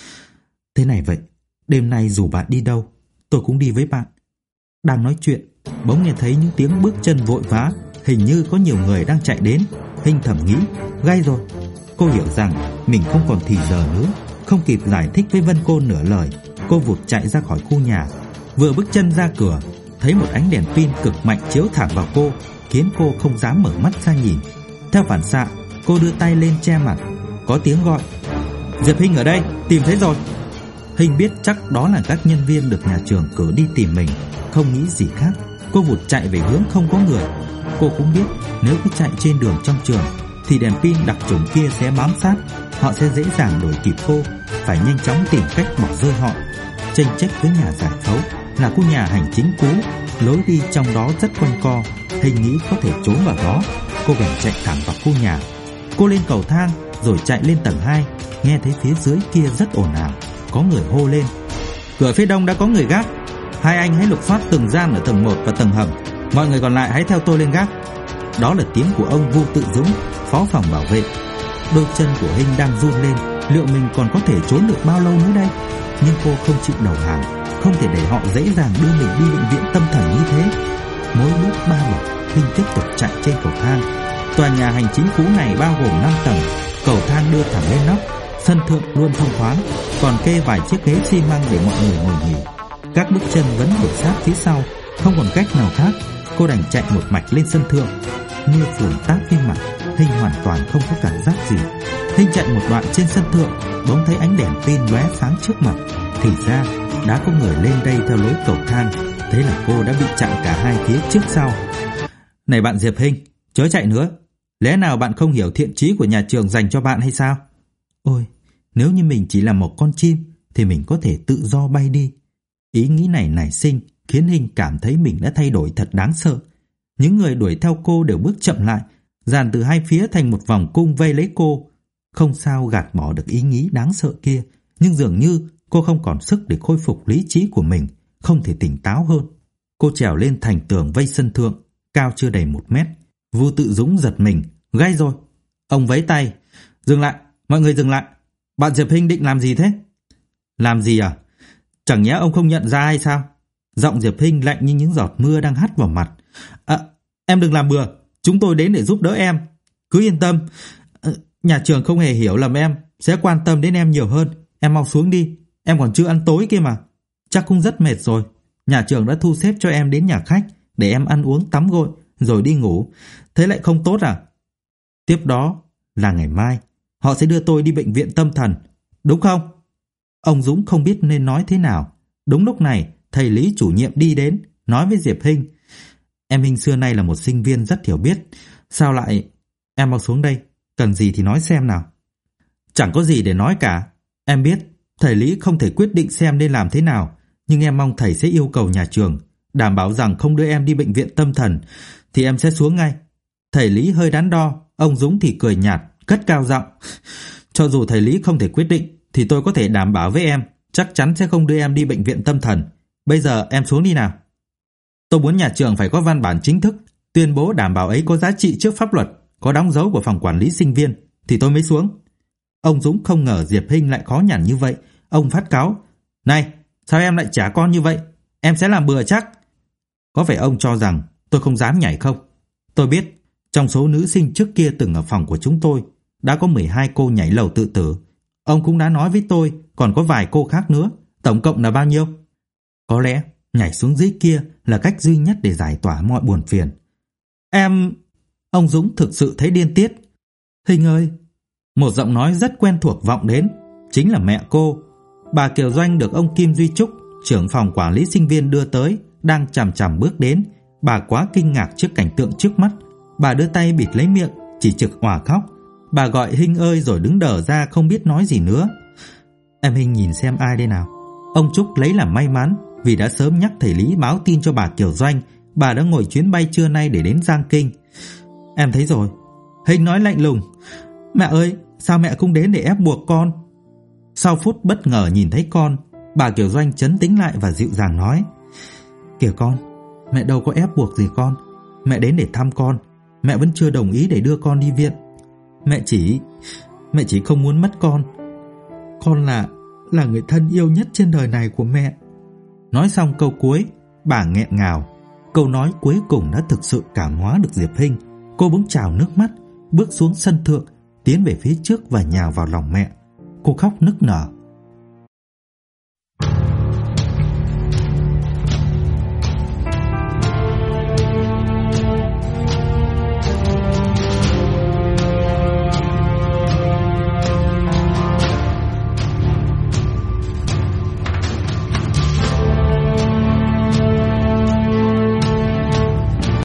Thế này vậy, đêm nay dù bạn đi đâu, tôi cũng đi với bạn. Đang nói chuyện, bỗng nghe thấy những tiếng bước chân vội vã, hình như có nhiều người đang chạy đến. Hình thầm nghĩ, gay rồi. Cô hiểu rằng mình không còn thì giờ nữa. Không kịp giải thích với Vân Côn nửa lời, cô vụt chạy ra khỏi khu nhà. Vừa bước chân ra cửa, thấy một ánh đèn pin cực mạnh chiếu thẳng vào cô, khiến cô không dám mở mắt ra nhìn. Theo phản xạ, cô đưa tay lên che mặt. Có tiếng gọi: Diệp Hinh ở đây, tìm thấy rồi. Hình biết chắc đó là các nhân viên được nhà trường cử đi tìm mình. Không nghĩ gì khác, cô vụt chạy về hướng không có người. Cô cũng biết nếu cứ chạy trên đường trong trường thì đèn pin đặc chủng kia sẽ bám sát. Họ sẽ dễ dàng đuổi kịp cô. Phải nhanh chóng tìm cách bỏ rơi họ. Chênh chếch với nhà giải phẫu là khu nhà hành chính cũ, lối đi trong đó rất quanh co. Hình nghĩ có thể trốn vào đó. Cô bèn chạy thẳng vào khu nhà. Cô lên cầu thang rồi chạy lên tầng 2. Nghe thấy phía dưới kia rất ồn ào. Có người hô lên: Cửa phía đông đã có người gác. Hai anh hãy lục soát từng gian ở tầng 1 và tầng hầm. Mọi người còn lại hãy theo tôi lên gác. Đó là tiếng của ông Vu Tự Dũng, phó phòng bảo vệ. Đôi chân của Hinh đang run lên. Liệu mình còn có thể trốn được bao lâu nữa đây? Nhưng cô không chịu đầu hàng. Không thể để họ dễ dàng đưa mình đi bệnh viện tâm thần như thế. Mỗi bước 3 bậc, Hinh tiếp tục chạy trên cầu thang. Tòa nhà hành chính cũ này bao gồm 5 tầng. Cầu thang đưa thẳng lên nóc. Sân thượng luôn thông thoáng, còn kê vài chiếc ghế xi măng để mọi người ngồi nghỉ. Các bước chân vẫn đuổi sát phía sau. Không còn cách nào khác, cô đành chạy một mạch lên sân thượng. Mưa phùn táp lên mặt, Hinh hoàn toàn không có cảm giác gì. Hinh chạy một đoạn trên sân thượng, bỗng thấy ánh đèn pin lóe sáng trước mặt. Thì ra đã có người lên đây theo lối cầu thang. Thế là cô đã bị chặn cả hai phía trước sau. Này bạn Diệp Hinh, chớ chạy nữa. Lẽ nào bạn không hiểu thiện chí của nhà trường dành cho bạn hay sao? Ôi, nếu như mình chỉ là một con chim thì mình có thể tự do bay đi. Ý nghĩ này nảy sinh khiến Hinh cảm thấy mình đã thay đổi thật đáng sợ. Những người đuổi theo cô đều bước chậm lại, dàn từ hai phía thành một vòng cung vây lấy cô. Không sao gạt bỏ được ý nghĩ đáng sợ kia, nhưng dường như cô không còn sức để khôi phục lý trí của mình, không thể tỉnh táo hơn. Cô trèo lên thành tường vây sân thượng, cao chưa đầy 1 mét. Vu Tự Dũng giật mình, gay rồi. Ông vẫy tay: Dừng lại, mọi người dừng lại. Bạn Diệp Hinh định làm gì thế? Làm gì à? Chẳng nhẽ ông không nhận ra hay sao? Giọng Diệp Hinh lạnh như những giọt mưa đang hắt vào mặt. Em đừng làm bừa, chúng tôi đến để giúp đỡ em. Cứ yên tâm, nhà trường không hề hiểu lầm em, sẽ quan tâm đến em nhiều hơn. Em mau xuống đi, em còn chưa ăn tối kia mà. Chắc cũng rất mệt rồi. Nhà trường đã thu xếp cho em đến nhà khách để em ăn uống tắm gội rồi đi ngủ. Thế lại không tốt à? Tiếp đó là ngày mai họ sẽ đưa tôi đi bệnh viện tâm thần, đúng không? Ông Dũng không biết nên nói thế nào. Đúng lúc này, thầy Lý chủ nhiệm đi đến, nói với Diệp Hinh: Em Hinh xưa nay là một sinh viên rất hiểu biết. Sao lại... Em mau xuống đây, cần gì thì nói xem nào. Chẳng có gì để nói cả. Em biết, thầy Lý không thể quyết định xem nên làm thế nào, nhưng em mong thầy sẽ yêu cầu nhà trường đảm bảo rằng không đưa em đi bệnh viện tâm thần, thì em sẽ xuống ngay. Thầy Lý hơi đắn đo, ông Dũng thì cười nhạt, cất cao giọng: Cho dù thầy Lý không thể quyết định, thì tôi có thể đảm bảo với em, chắc chắn sẽ không đưa em đi bệnh viện tâm thần. Bây giờ em xuống đi nào. Tôi muốn nhà trường phải có văn bản chính thức tuyên bố đảm bảo ấy có giá trị trước pháp luật, có đóng dấu của phòng quản lý sinh viên, thì tôi mới xuống. Ông Dũng không ngờ Diệp Hinh lại khó nhằn như vậy. Ông phát cáu: Này, sao em lại trả con như vậy? Em sẽ làm bừa chắc. Có phải ông cho rằng tôi không dám nhảy không? Tôi biết, trong số nữ sinh trước kia từng ở phòng của chúng tôi, đã có 12 cô nhảy lầu tự tử. Ông cũng đã nói với tôi còn có vài cô khác nữa. Tổng cộng là bao nhiêu? Có lẽ nhảy xuống dưới kia là cách duy nhất để giải tỏa mọi buồn phiền. Em... Ông Dũng thực sự thấy điên tiết. Hinh ơi! Một giọng nói rất quen thuộc vọng đến. Chính là mẹ cô. Bà Kiều Doanh được ông Kim Duy Trúc, trưởng phòng quản lý sinh viên đưa tới, đang chằm chằm bước đến. Bà quá kinh ngạc trước cảnh tượng trước mắt. Bà đưa tay bịt lấy miệng, chỉ trực òa khóc. Bà gọi Hinh ơi rồi đứng đờ ra không biết nói gì nữa. Em Hinh nhìn xem ai đây nào. Ông Trúc lấy làm may mắn vì đã sớm nhắc thầy Lý báo tin cho bà Kiều Doanh. Bà đã ngồi chuyến bay trưa nay để đến Giang Kinh. Em thấy rồi. Hinh nói lạnh lùng: Mẹ ơi, sao mẹ không đến để ép buộc con? Sau phút bất ngờ nhìn thấy con, Bà Kiều Doanh trấn tĩnh lại và dịu dàng nói: "Kìa con, mẹ đâu có ép buộc gì con. Mẹ đến để thăm con. Mẹ vẫn chưa đồng ý để đưa con đi viện. Mẹ chỉ không muốn mất con. Con là người thân yêu nhất trên đời này của mẹ." Nói xong câu cuối, bà nghẹn ngào. Câu nói cuối cùng đã thực sự cảm hóa được Diệp Hinh. Cô bỗng trào nước mắt, bước xuống sân thượng, tiến về phía trước và nhào vào lòng mẹ. Cô khóc nức nở.